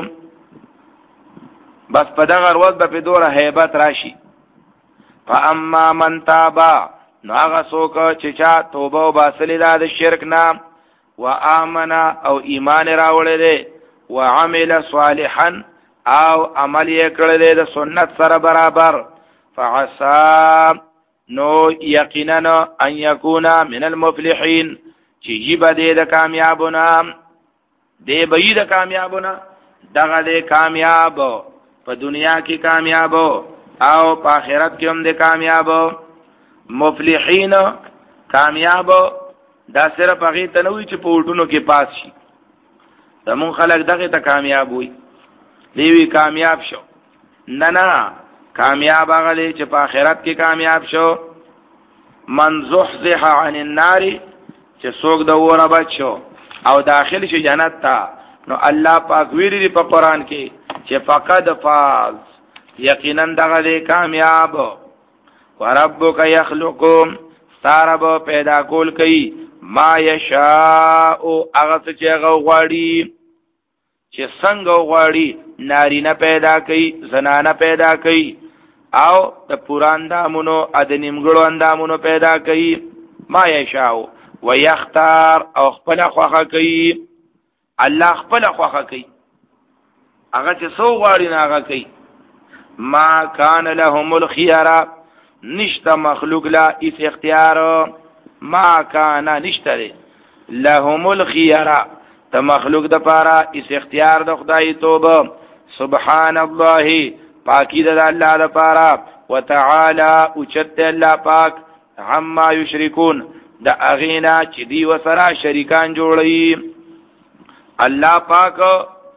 بس په دغه ورځ به دوره hebat راشي فاما من تابا نو هغه څوک چې چا توبه او باسل د شرک نه وآمنا او ایمان راوړل دي وعمل صالحا او عمل یې کړل د سنت سره برابر فعسى نو یقینا ان یکون من المفلحین چې جیب دې د کامیابونه دې به د کامیابونه دغه دې کامیاب په دنیا کې کامیاب او په آخرت کې هم دې کامیاب مفلحین کامیاب دا صرف هغه ته نه وي چې په وټونو کې پاس شي زمون خلک دغه ته کامیاب وي دیوی کامیاب شو نه نه کامیاب هغه دی چې په آخرت کې کامیاب شو من زحزح عن النار چې څوک د اوره بچ شو او داخل شي جنت ته نو الله پاک ویری په قران کې چې فقد فاز یقینا دغه دی کامیاب وربک یخلقهم ستارب پیدا کول کوي ما یشاء هغه چې هغه غواړي چې څنګه غواړي نارینه پیدا کوي زنانه پیدا کوي او د پوران دامونو د نیمګړو اندامونو پیدا کوي ما یشاء ويختار او خپل خوخه کوي الله خپل خوخه کوي هغه چې سو غواړي نه هغه کوي ما کان لهم الخيار نشتا مخلوق لا اس اختیار ما کانا نشتا لهم الخيار ته مخلوق د پاره اس اختیار د خدای توبه سبحان الله پاکی د الله د پاره وتعالى اوچت الله پاک عما یشرکون د اغینا چې دی وسره شریکان جوړي الله پاک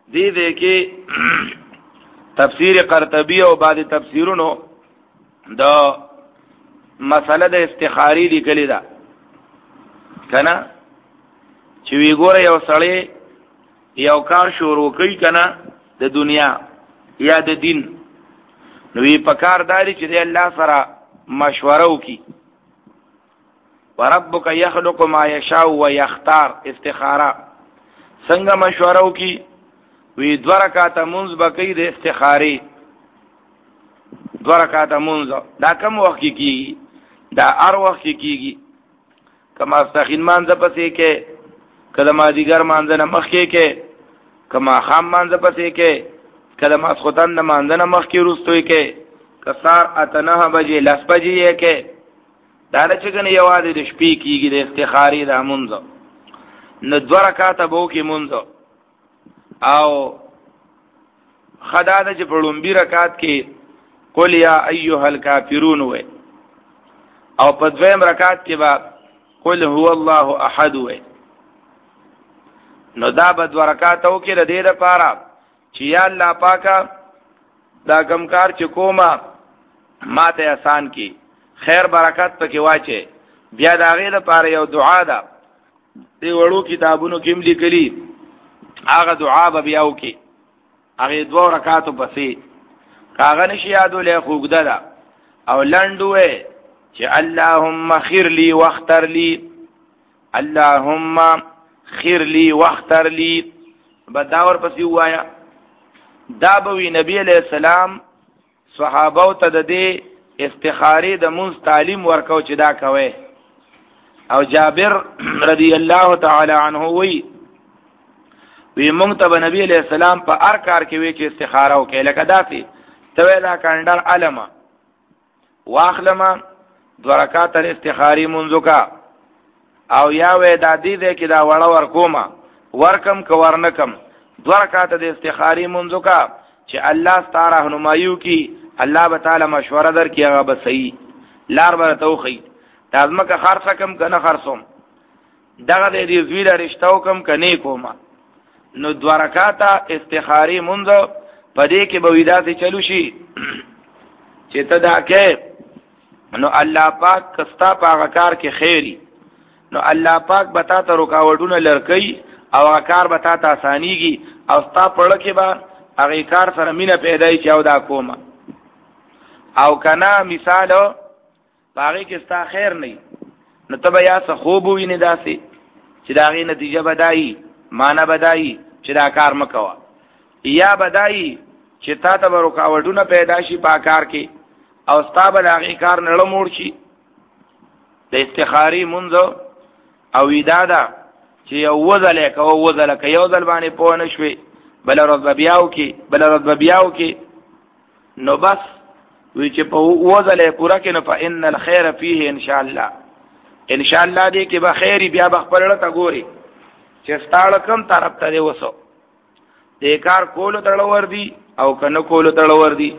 دې دې کې تفسیر قرطبی او بعض تفسیرونو دا مسله د استخاری لیکلې ده کنه چې وی ګوره یو سړی یو کار شروع کوي کنه د دنیا یا د دین نو وی پکار داري چې د الله سره مشوره وکي وربک یخلق ما یشاء و یختار استخاره څنګه مشوره وکي وی دو رکعات منځ بکې د استخاری دو رکعات منځ دا کوم وخت کیږي دا هر وخت کیږي کما استخین مانځه پسې کې کله ما دیګر مانځه نه مخ کې کې کما خام مانځه پسې کې کله ما خدان نه مانځه نه مخ کې روستوي کې کسار اتنه بجې لس بجې کې دا چې کنه یوازې د شپې کیږي د استخاری د منځ نو دو رکعات بو کې منځ او خدا د چې په لومبي رکعت کې قل یا ایها الکافرون وې او په دویم رکعت کې با قل هو الله احد وې نو دا به دو رکعات او کې د دې لپاره چې یا الله پاکا دا کمکار چې کومه ماته آسان کی خیر برکت پکې واچي بیا دا غي لپاره یو دعا ده دی وړو کتابونو کې ملي کلی هغه دعا به بیا وکي هغه دوه رکعاتو پسې کاغه نشي یادو له خوګده ده او لندوي چې اللهم خير لي واختر لي اللهم خير لي واختر لي بداور پسې وایا دا به نبی عليه السلام صحابه ته د دې استخاری د مونږ تعلیم ورکاو چې دا کوي او جابر رضی الله تعالی عنه وی وی مونږ ته نبی علیہ السلام په هر کار کې وی چې استخاره وکړي لکه داسې تویلا کاندر علما واخلما دو رکعات استخاری منځو کا او یا وې د دې دې کې دا وړه ورکوما ورکم کو ورنکم دو رکعات د استخاری منځو کا چې الله ستاره رهنمایو کی الله تعالی مشوره در کی هغه به صحیح لار به توخی لازمه که خرڅ کم کنه خرڅوم دغه دې زویل رښتاو کم کنه کوما نو دو رکعات استخاری منځ پدې کې به ودا ته چلو شي چې تدا کې نو الله پاک کستا پاک کار کې خیری نو الله پاک بتا ته رکاوټونه لړکې او هغه کار بتا ته اسانيږي او ستا پړ کې به هغه کار سره مینه پیدا شي او دا کومه او کنا مثال باغی کې ستا خیر نه نو تبه یا څه خوب ویني داسي چې دا غي نتیجه بدایي معنا بدایي چې دا کار مکوا یا بدایي چې تا ته رکاوټونه پیدا شي په کار کې او ستا به دا غي کار نه لموړ شي د استخاری منځ او اداده چې یو وزله کو وزله ک یو ځل باندې پوه نشوي بل رض بیاو کې بل رض بیاو کې نو بس وی چې په وزله پورا کې نه فإن الخير فيه ان شاء الله ان شاء الله دې کې به خیر بیا بخبر لته ګوري چې ستاړه کم طرف ته دی وسو دې کار کولو تړور دي او کنه کولو تړور دي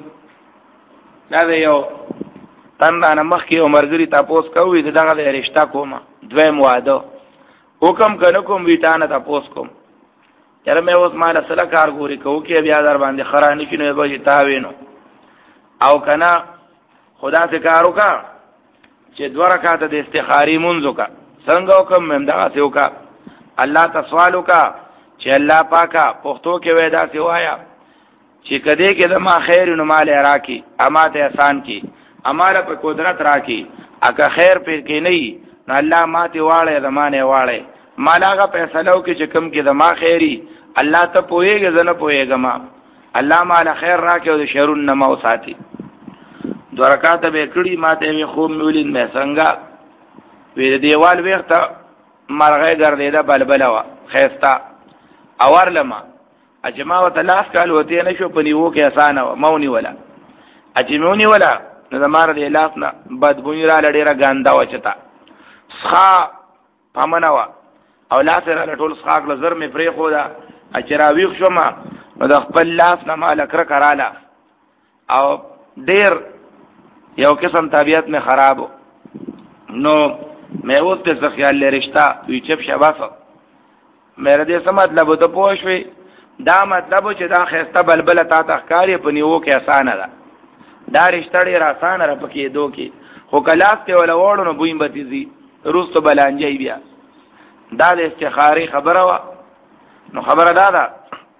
دا یو تندانه مخ کې عمرګری تاسو کوي دغه رشتہ کومه دویم واده حکم کنه کوم ویتانه تاسو کوم چر مې اوس مال سره کار ګوري کو کې بیا در باندې خرانه کې نه به تاوینو او کنا خدا سے کارو کا چې دو رکعات د استخاری منځو کا څنګه حکم مم دا سیو کا الله تسوالو کا چې الله پاکا پښتو کې وېدا سی وایا چې کده کې د ما خیر نو مال راکی اما ته احسان کی اماره په قدرت راکی اګه خیر پر کې نه نو الله ماته واړې زمانه واړې مالاغه فیصلو کې چې کم کې د ما خیری الله ته پوهیږي زنه پوهیږم الله مال خیر راکې او شرون نه مو ساتي دو رکعات به کړي ماته می خوب مولین مې څنګه وی دیوال وخته مرغه ګرځیدا بلبل وا خيستا اور لما اجما وتلاف کال وتی نه شو پنیو کې اسانه مونی ولا اجمونی ولا نو زمار دی لاسنا بدبونی را لډیره ګاندا وچتا ښا پمنوا او لاسره لټول ښاک لزر می فری خو دا اچراویخ شوما نو د خپل لاس نه مال کر کراله او ډیر یو قسم طبیعت می خرابو نو مې وته څه خیال لري رشتہ وی چپ شباسه مې دې سم مطلب ته پوښوي دا مطلب چې دا خسته بلبل تا تخکاری په نیو کې اسانه ده دا رشتہ ډیر اسانه را پکې دو کې خو کلاس ته ولا وړو نو بویم بتیزي روستو بلانجي بیا دا د استخاري خبره وا نو خبره دا ده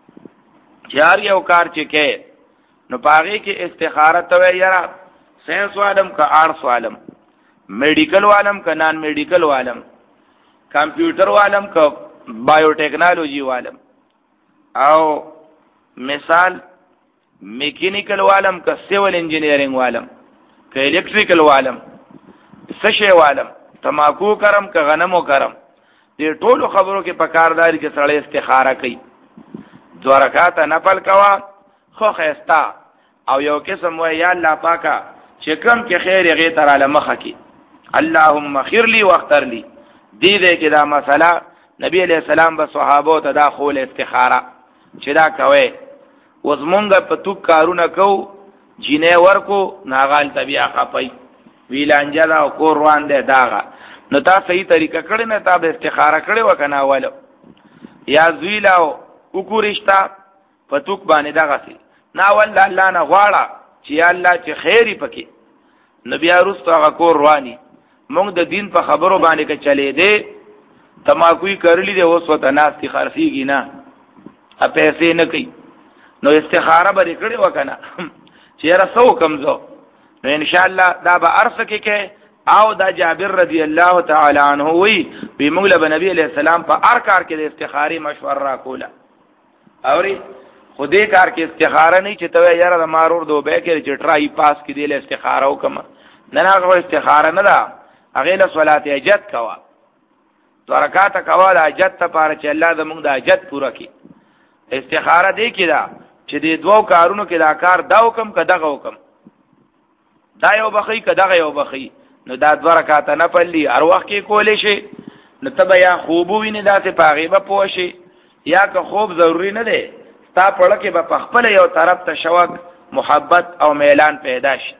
چار یو کار چې کې نو پاغي کې استخاره ته یرا ساينس عالم کا آرټس عالم میډیکل عالم کا نان میډیکل عالم کمپیوټر عالم کا بایو ټیکنالوژي عالم او مثال میکینیکل عالم کا سیول انجینیرنگ عالم کا الیکټریکل عالم سشه عالم تماکو کرم کا غنمو کرم دې ټولو خبرو کې پکارداري چې سړی استخاره کوي دو رکعات نفل کوا خو خستا او یو قسم وای یا الله پاکا چې کوم کې خیر یې تر علی مخه کې اللهم خیر لی واختر لی دې دې کې دا مسله نبی علیہ السلام به صحابو ته دا خول استخاره چې دا کوي وزمونږ په تو کارونه کو جینې ورکو ناغال طبيعه خپي ویلانجا دا کور روان دي داغه نو تا صحیح طریقه کړی نه تا به استخاره کړی وکنه اولو یا زویلاو وکورشتا پتوک باندې دغه سي نا ول الله نه غواړه چې الله چې خیری پکې نبی ارستو هغه کور رواني مونږ د دین په خبرو باندې کې چلے دي تماکوی کرلی دي اوس وته ناستي خرسيږي نه ا پیسې نه کوي نو استخاره به کړی وکنه چې رسو کمزو نو ان شاء الله دا به ارسه کې کې او دا جابر رضی الله تعالی عنہ وی به موږ له نبی علیہ السلام په ار کار کې د استخاری مشوره را کوله اوري خودی کار کې استخاره نه چې ته یاره د مارور دوبه کې چې ټرای پاس کې دی له استخاره وکم نه نه غو استخاره نه دا هغه له صلات اجت کوا تو رکعات کوا د اجت ته پاره چې الله د موږ د اجت پوره کړي استخاره دی کې دا چې د دوو کارونو کې دا کار دا حکم کداغه حکم دا یو بخی کداغه یو بخی نو دا دو رکعات نفل لی هر وخت کې کولې شي نو تبه یا خوب ویني داسې پاغيبه پوشي یا که خوب ضروری نه دی تا پړه کې به خپل یو طرف ته شوق محبت او میلان پیدا شي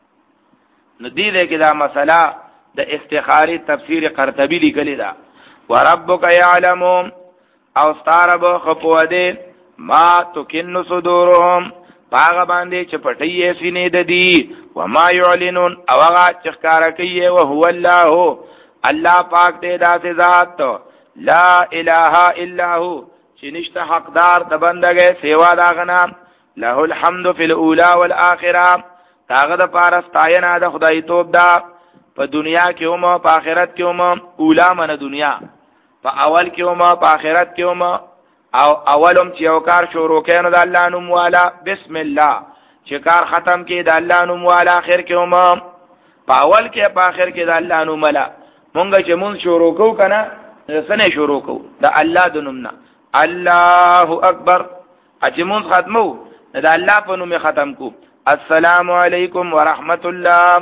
نو دې دې کې دا مسله د استخاری تفسیر قرطبی لیکلی دا وربک یعلم او ستارب خپو دې ما تکن صدورهم باغ باندې چپټي سینې د دي وما يعلنون او هغه چخکارا کوي او هو الله الله پاک دې ذات ذات لا اله الا هو چې نشته حقدار د بندګۍ سیوا دا غنا له الحمد فی الاولى والاخره تاغه د پارستاینه د خدای توب دا په دنیا کې او په آخرت کې او اولا من دنیا په اول کې او په آخرت کې او او اولم چې یو کار شروع کینو د الله نوم والا بسم الله چې کار ختم کې د الله نوم والا اخر کې هم په اول کې په اخر کې د الله نوم والا مونږ چې مون شروع کو کنه سنه شروع کو د الله د نوم نه الله اکبر چې مون ختمو د الله په نوم ختم کو السلام علیکم ورحمت الله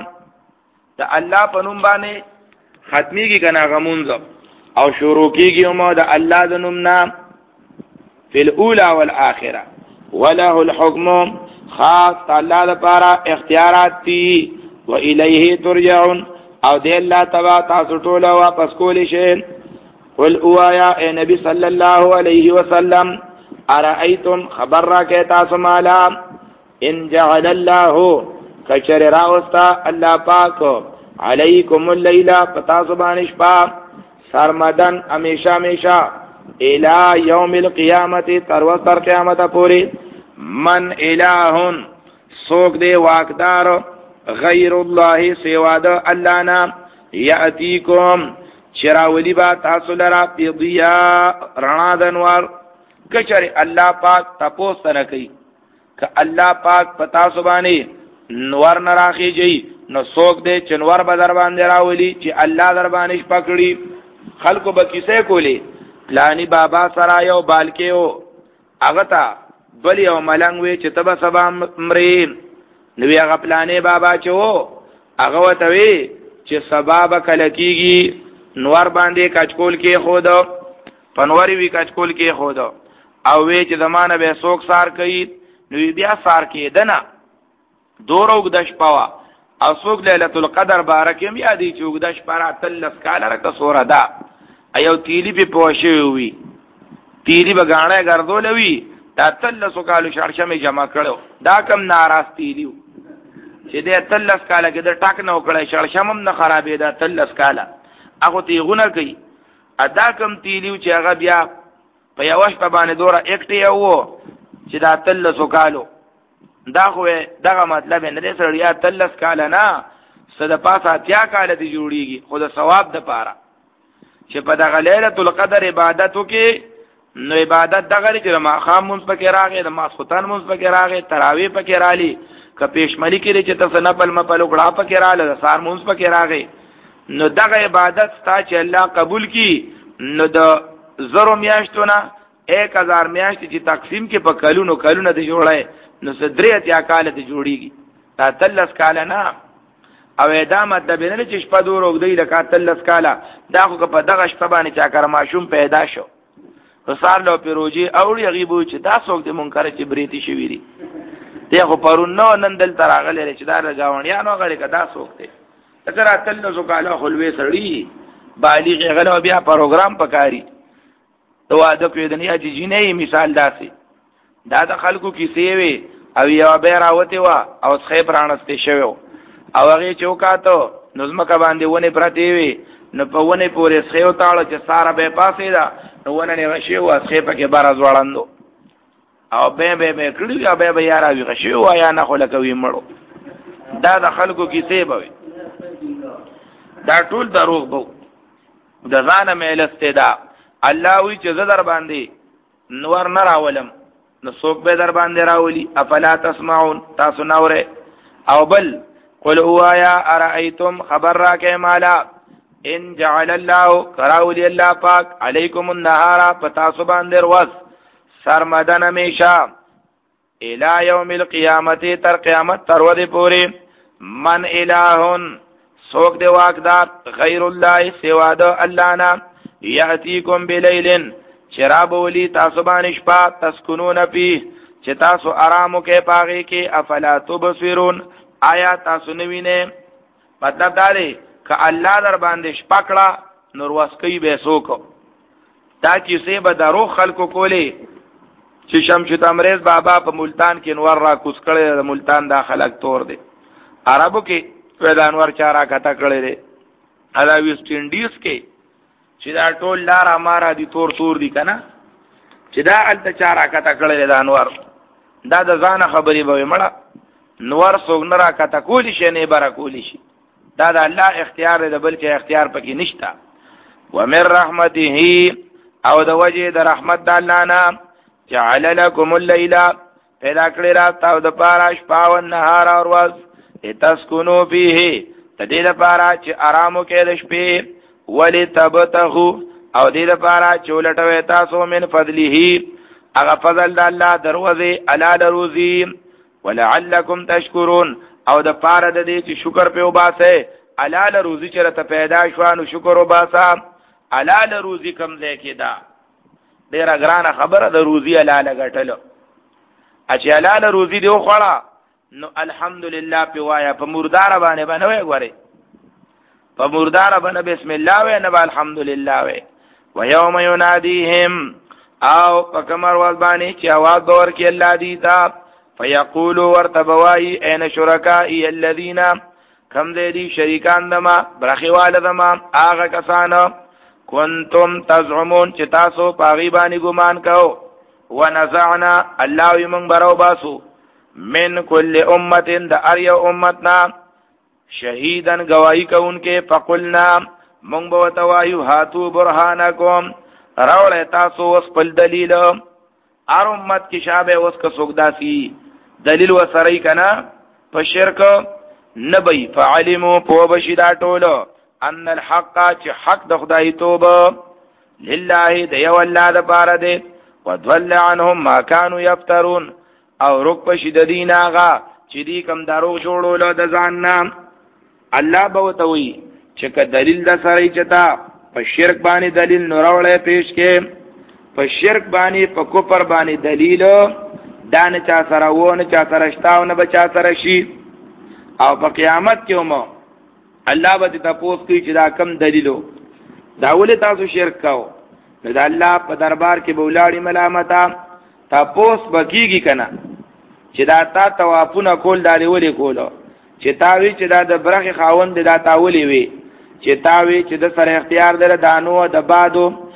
د الله په نوم باندې ختميږي کنه غمونځ او شروع کیږي هم د الله د نوم نه فی الاولى والآخرة وله الحكم خاص الله لپاره اختیارات دي و الیه ترجعون او دی الله تبا تاسو ټول واپس کولی شئ قل اوایا اے نبی صلی الله علیه وسلم ارایتم خبر را کې تاسو مالا ان جعل الله کچر راوستا الله پاک علیکم اللیل پتا سبحان شپا سرمدن همیشه همیشه الى یوم القیامت تر قیامت پوری من الہن سوک دے واقدار غیر اللہ سوا دا اللہ نام یأتیکم چراولی با تاسو لرا پی ضیاء رنا دنوار کچر اللہ پاک تپوست نکی کہ اللہ پاک پتاسو بانی نور نراخی جئی نو سوک دے چنور بدر باندے راولی چی اللہ در بانش پکڑی خلقو با کسے کولی لانی بابا سرا یو بالکیو اغتا بلی او ملنگ وی چې تبا سبا مری نوی اغا پلانی بابا چو اغا وتوی چې سبا با کلکیگی نور باندې کچکول کې خود پنوری وی کچکول کې خود او وی چې زمانه به سوک سار کئی نوی بیا سار کې دنا دور اگدش پوا او سوک لیلت القدر بارکیم یادی چې اگدش پارا تلس کالا رکتا سورا دا ایو تیلی پی پوشوی وی تیلی با گانے گردو لوی دا تلسو کالو شړشمې جمع کړو دا کم ناراستی دیو چې دې تلس کاله کې د ټاک نه وکړای شړشمم نه خرابې دا تلس کاله هغه تیغونه کوي ادا کم تیلیو چې هغه بیا په یوش په باندې دوره اکټي وو چې دا تلسو کالو دا خو دغه مطلب نه دی سړیا تلس کاله نه صد پاسه اتیا کاله دی جوړیږي خو د ثواب د پاره چې په دغه ليله القدر عبادتو کې نو عبادت دغه چې ما خام مونږ پکې راغې د ماسختن مونږ پکې راغې تراوی پکې رالي ک پېشملي کې چې تاسو نه پل مپل غړا پکې رااله د سار مونږ پکې راغې نو دغه عبادت ستا چې الله قبول کړي نو د زرو میاشتونه ایک هزار میاشت چې تقسیم کې په کلونو کلونه دی جوړای نو صدریت یا کال دی جوړیږي تا تلس کال نه او دا مطلب نه چې شپه دور وګدی لکه تلس کال دا خو په دغه شپه باندې چا کار ماشوم پیدا شو وسار له پیروجي اوړي غیبو چې دا څوک د منکر چې بریتی شوی دی ته خو پرون نو نن دل تراغله چې دا گاونډیانو غړي کدا څوک دی تکرا تلسو کال خلوي سړی بالغ غلو بیا پروګرام پکاري تو واده کې دنیا چې جنې مثال داسي دا د خلکو کیسې وي او یو به راوته وا او څخه پرانسته شوی او هغه چوکاتو نظمکه باندې ونه پرتی وي نو په ونه پورې څخه تاړه چې سارا به پاسې دا نو ونه نه غشي او څخه پکې بار ځوړاندو او به به به کړي یا به به یارا وي غشي او یا نه خلکوي مړو دا د خلکو کیسې به دا ټول دروغ بو د ځانه مېلسته دا الله وی چې زدر باندې نور نه راولم نو څوک به در باندې راولي افلا تسمعون تاسو نوره او بل قل هو يا ارایتم خبر را کې مالا ان جعل الله کراولی الله پاک علیکم النهار پتا سو باندې ورځ سرمدن همیشه الی یوم القیامت تر قیامت تر ودی پوری من الہون سوک دی واقدار غیر الله سوا د الله نه یاتیکم بلیلن شراب ولی تاسو باندې شپه تسکونون فی چې تاسو آرامو کې پاغي کې افلا تبصرون آیا تاسو نوینه مطلب دا دی ک الله در باندې شپکړه نور واسکی به سوکو دا کیسه به درو خلکو کولی چې شمشو تمریز بابا په ملتان کې نور را کوس کړي د ملتان دا خلک تور دي عربو کې پیدانور چارا کته کړي دي الا ویسټ انډیز کې چې دا ټول لار اماره دي تور تور دي کنه چې دا الته چارا کته کړي د انور دا د ځان خبري به مړه نور څوک نه را کته کولی شي نه برا کولی شي دا د الله اختیار دی بلکې اختیار پکې نشتا ومن رحمته او د وجه د رحمت د الله نه جعل لكم الليل پیدا کړی را تاسو د پاره شپه او نهار او ورځ تسكنوا فيه تدې لپاره چې آرامو کې د شپې ولتبتغوا او دې لپاره چې ولټوي تاسو من فضله هغه فضل د الله دروازه الا دروزي ولعلكم تشکرون او د پاره د دې چې شکر په وباسه الا دروزي چې رته پیدا شو نو شکر وباسه الا دروزي کم ځای کې دا ډیره ګرانه خبره د روزي الا لګټلو اچ الا دروزي دی خوړه نو الحمدلله په وایا په مردار باندې باندې غوري په مردار باندې بسم الله و نه الحمدلله و و یوم ینادیهم او په کمر ور باندې چې आवाज دور کې الله دی تا فیقولوا ورتبوای اين شرکای الذین کم دې دي شریکان دما برخي والدما هغه کسانو کنتم تزعمون چې تاسو پاغي باندې ګمان کاو ونزعنا الله یمن برو باسو من کل امت د اریا امتنا شهیدن گواہی کوونکې فقلنا مونږ به توایو هاتو برهانکم راول تاسو وس په دلیل ار امت کې شابه وس کا سوګداسي دلیل وسرای کنا په شرک نبی فعلموا فوبشدا ټولو ان الحق چې حق د خدای توبه لله دی والله د پاره دی وضل عنهم ما كانوا يفترون او رک پشید دین آغا چې دی کم دروغ جوړول د ځان نام الله به وتوي چې ک دلیل د سره چتا په شرک باندې دلیل نوراولې پیش کې په شرک باندې په کوپر باندې دلیل دان چا سره وونه چا سره شتاونه بچا سره شي او په قیامت کې هم الله به تاسو کوي چې دا کم دلیلو دا ولې تاسو شرک کاو نو دا الله په دربار کې بولاړي ملامت تاسو بکیږي کنه چې دا تا توافونه کول دالي ولې کولو چې تاوی چې دا د برخي خاوند دا تاولي وي چې تاوی چې د سره اختیار در دانو د بادو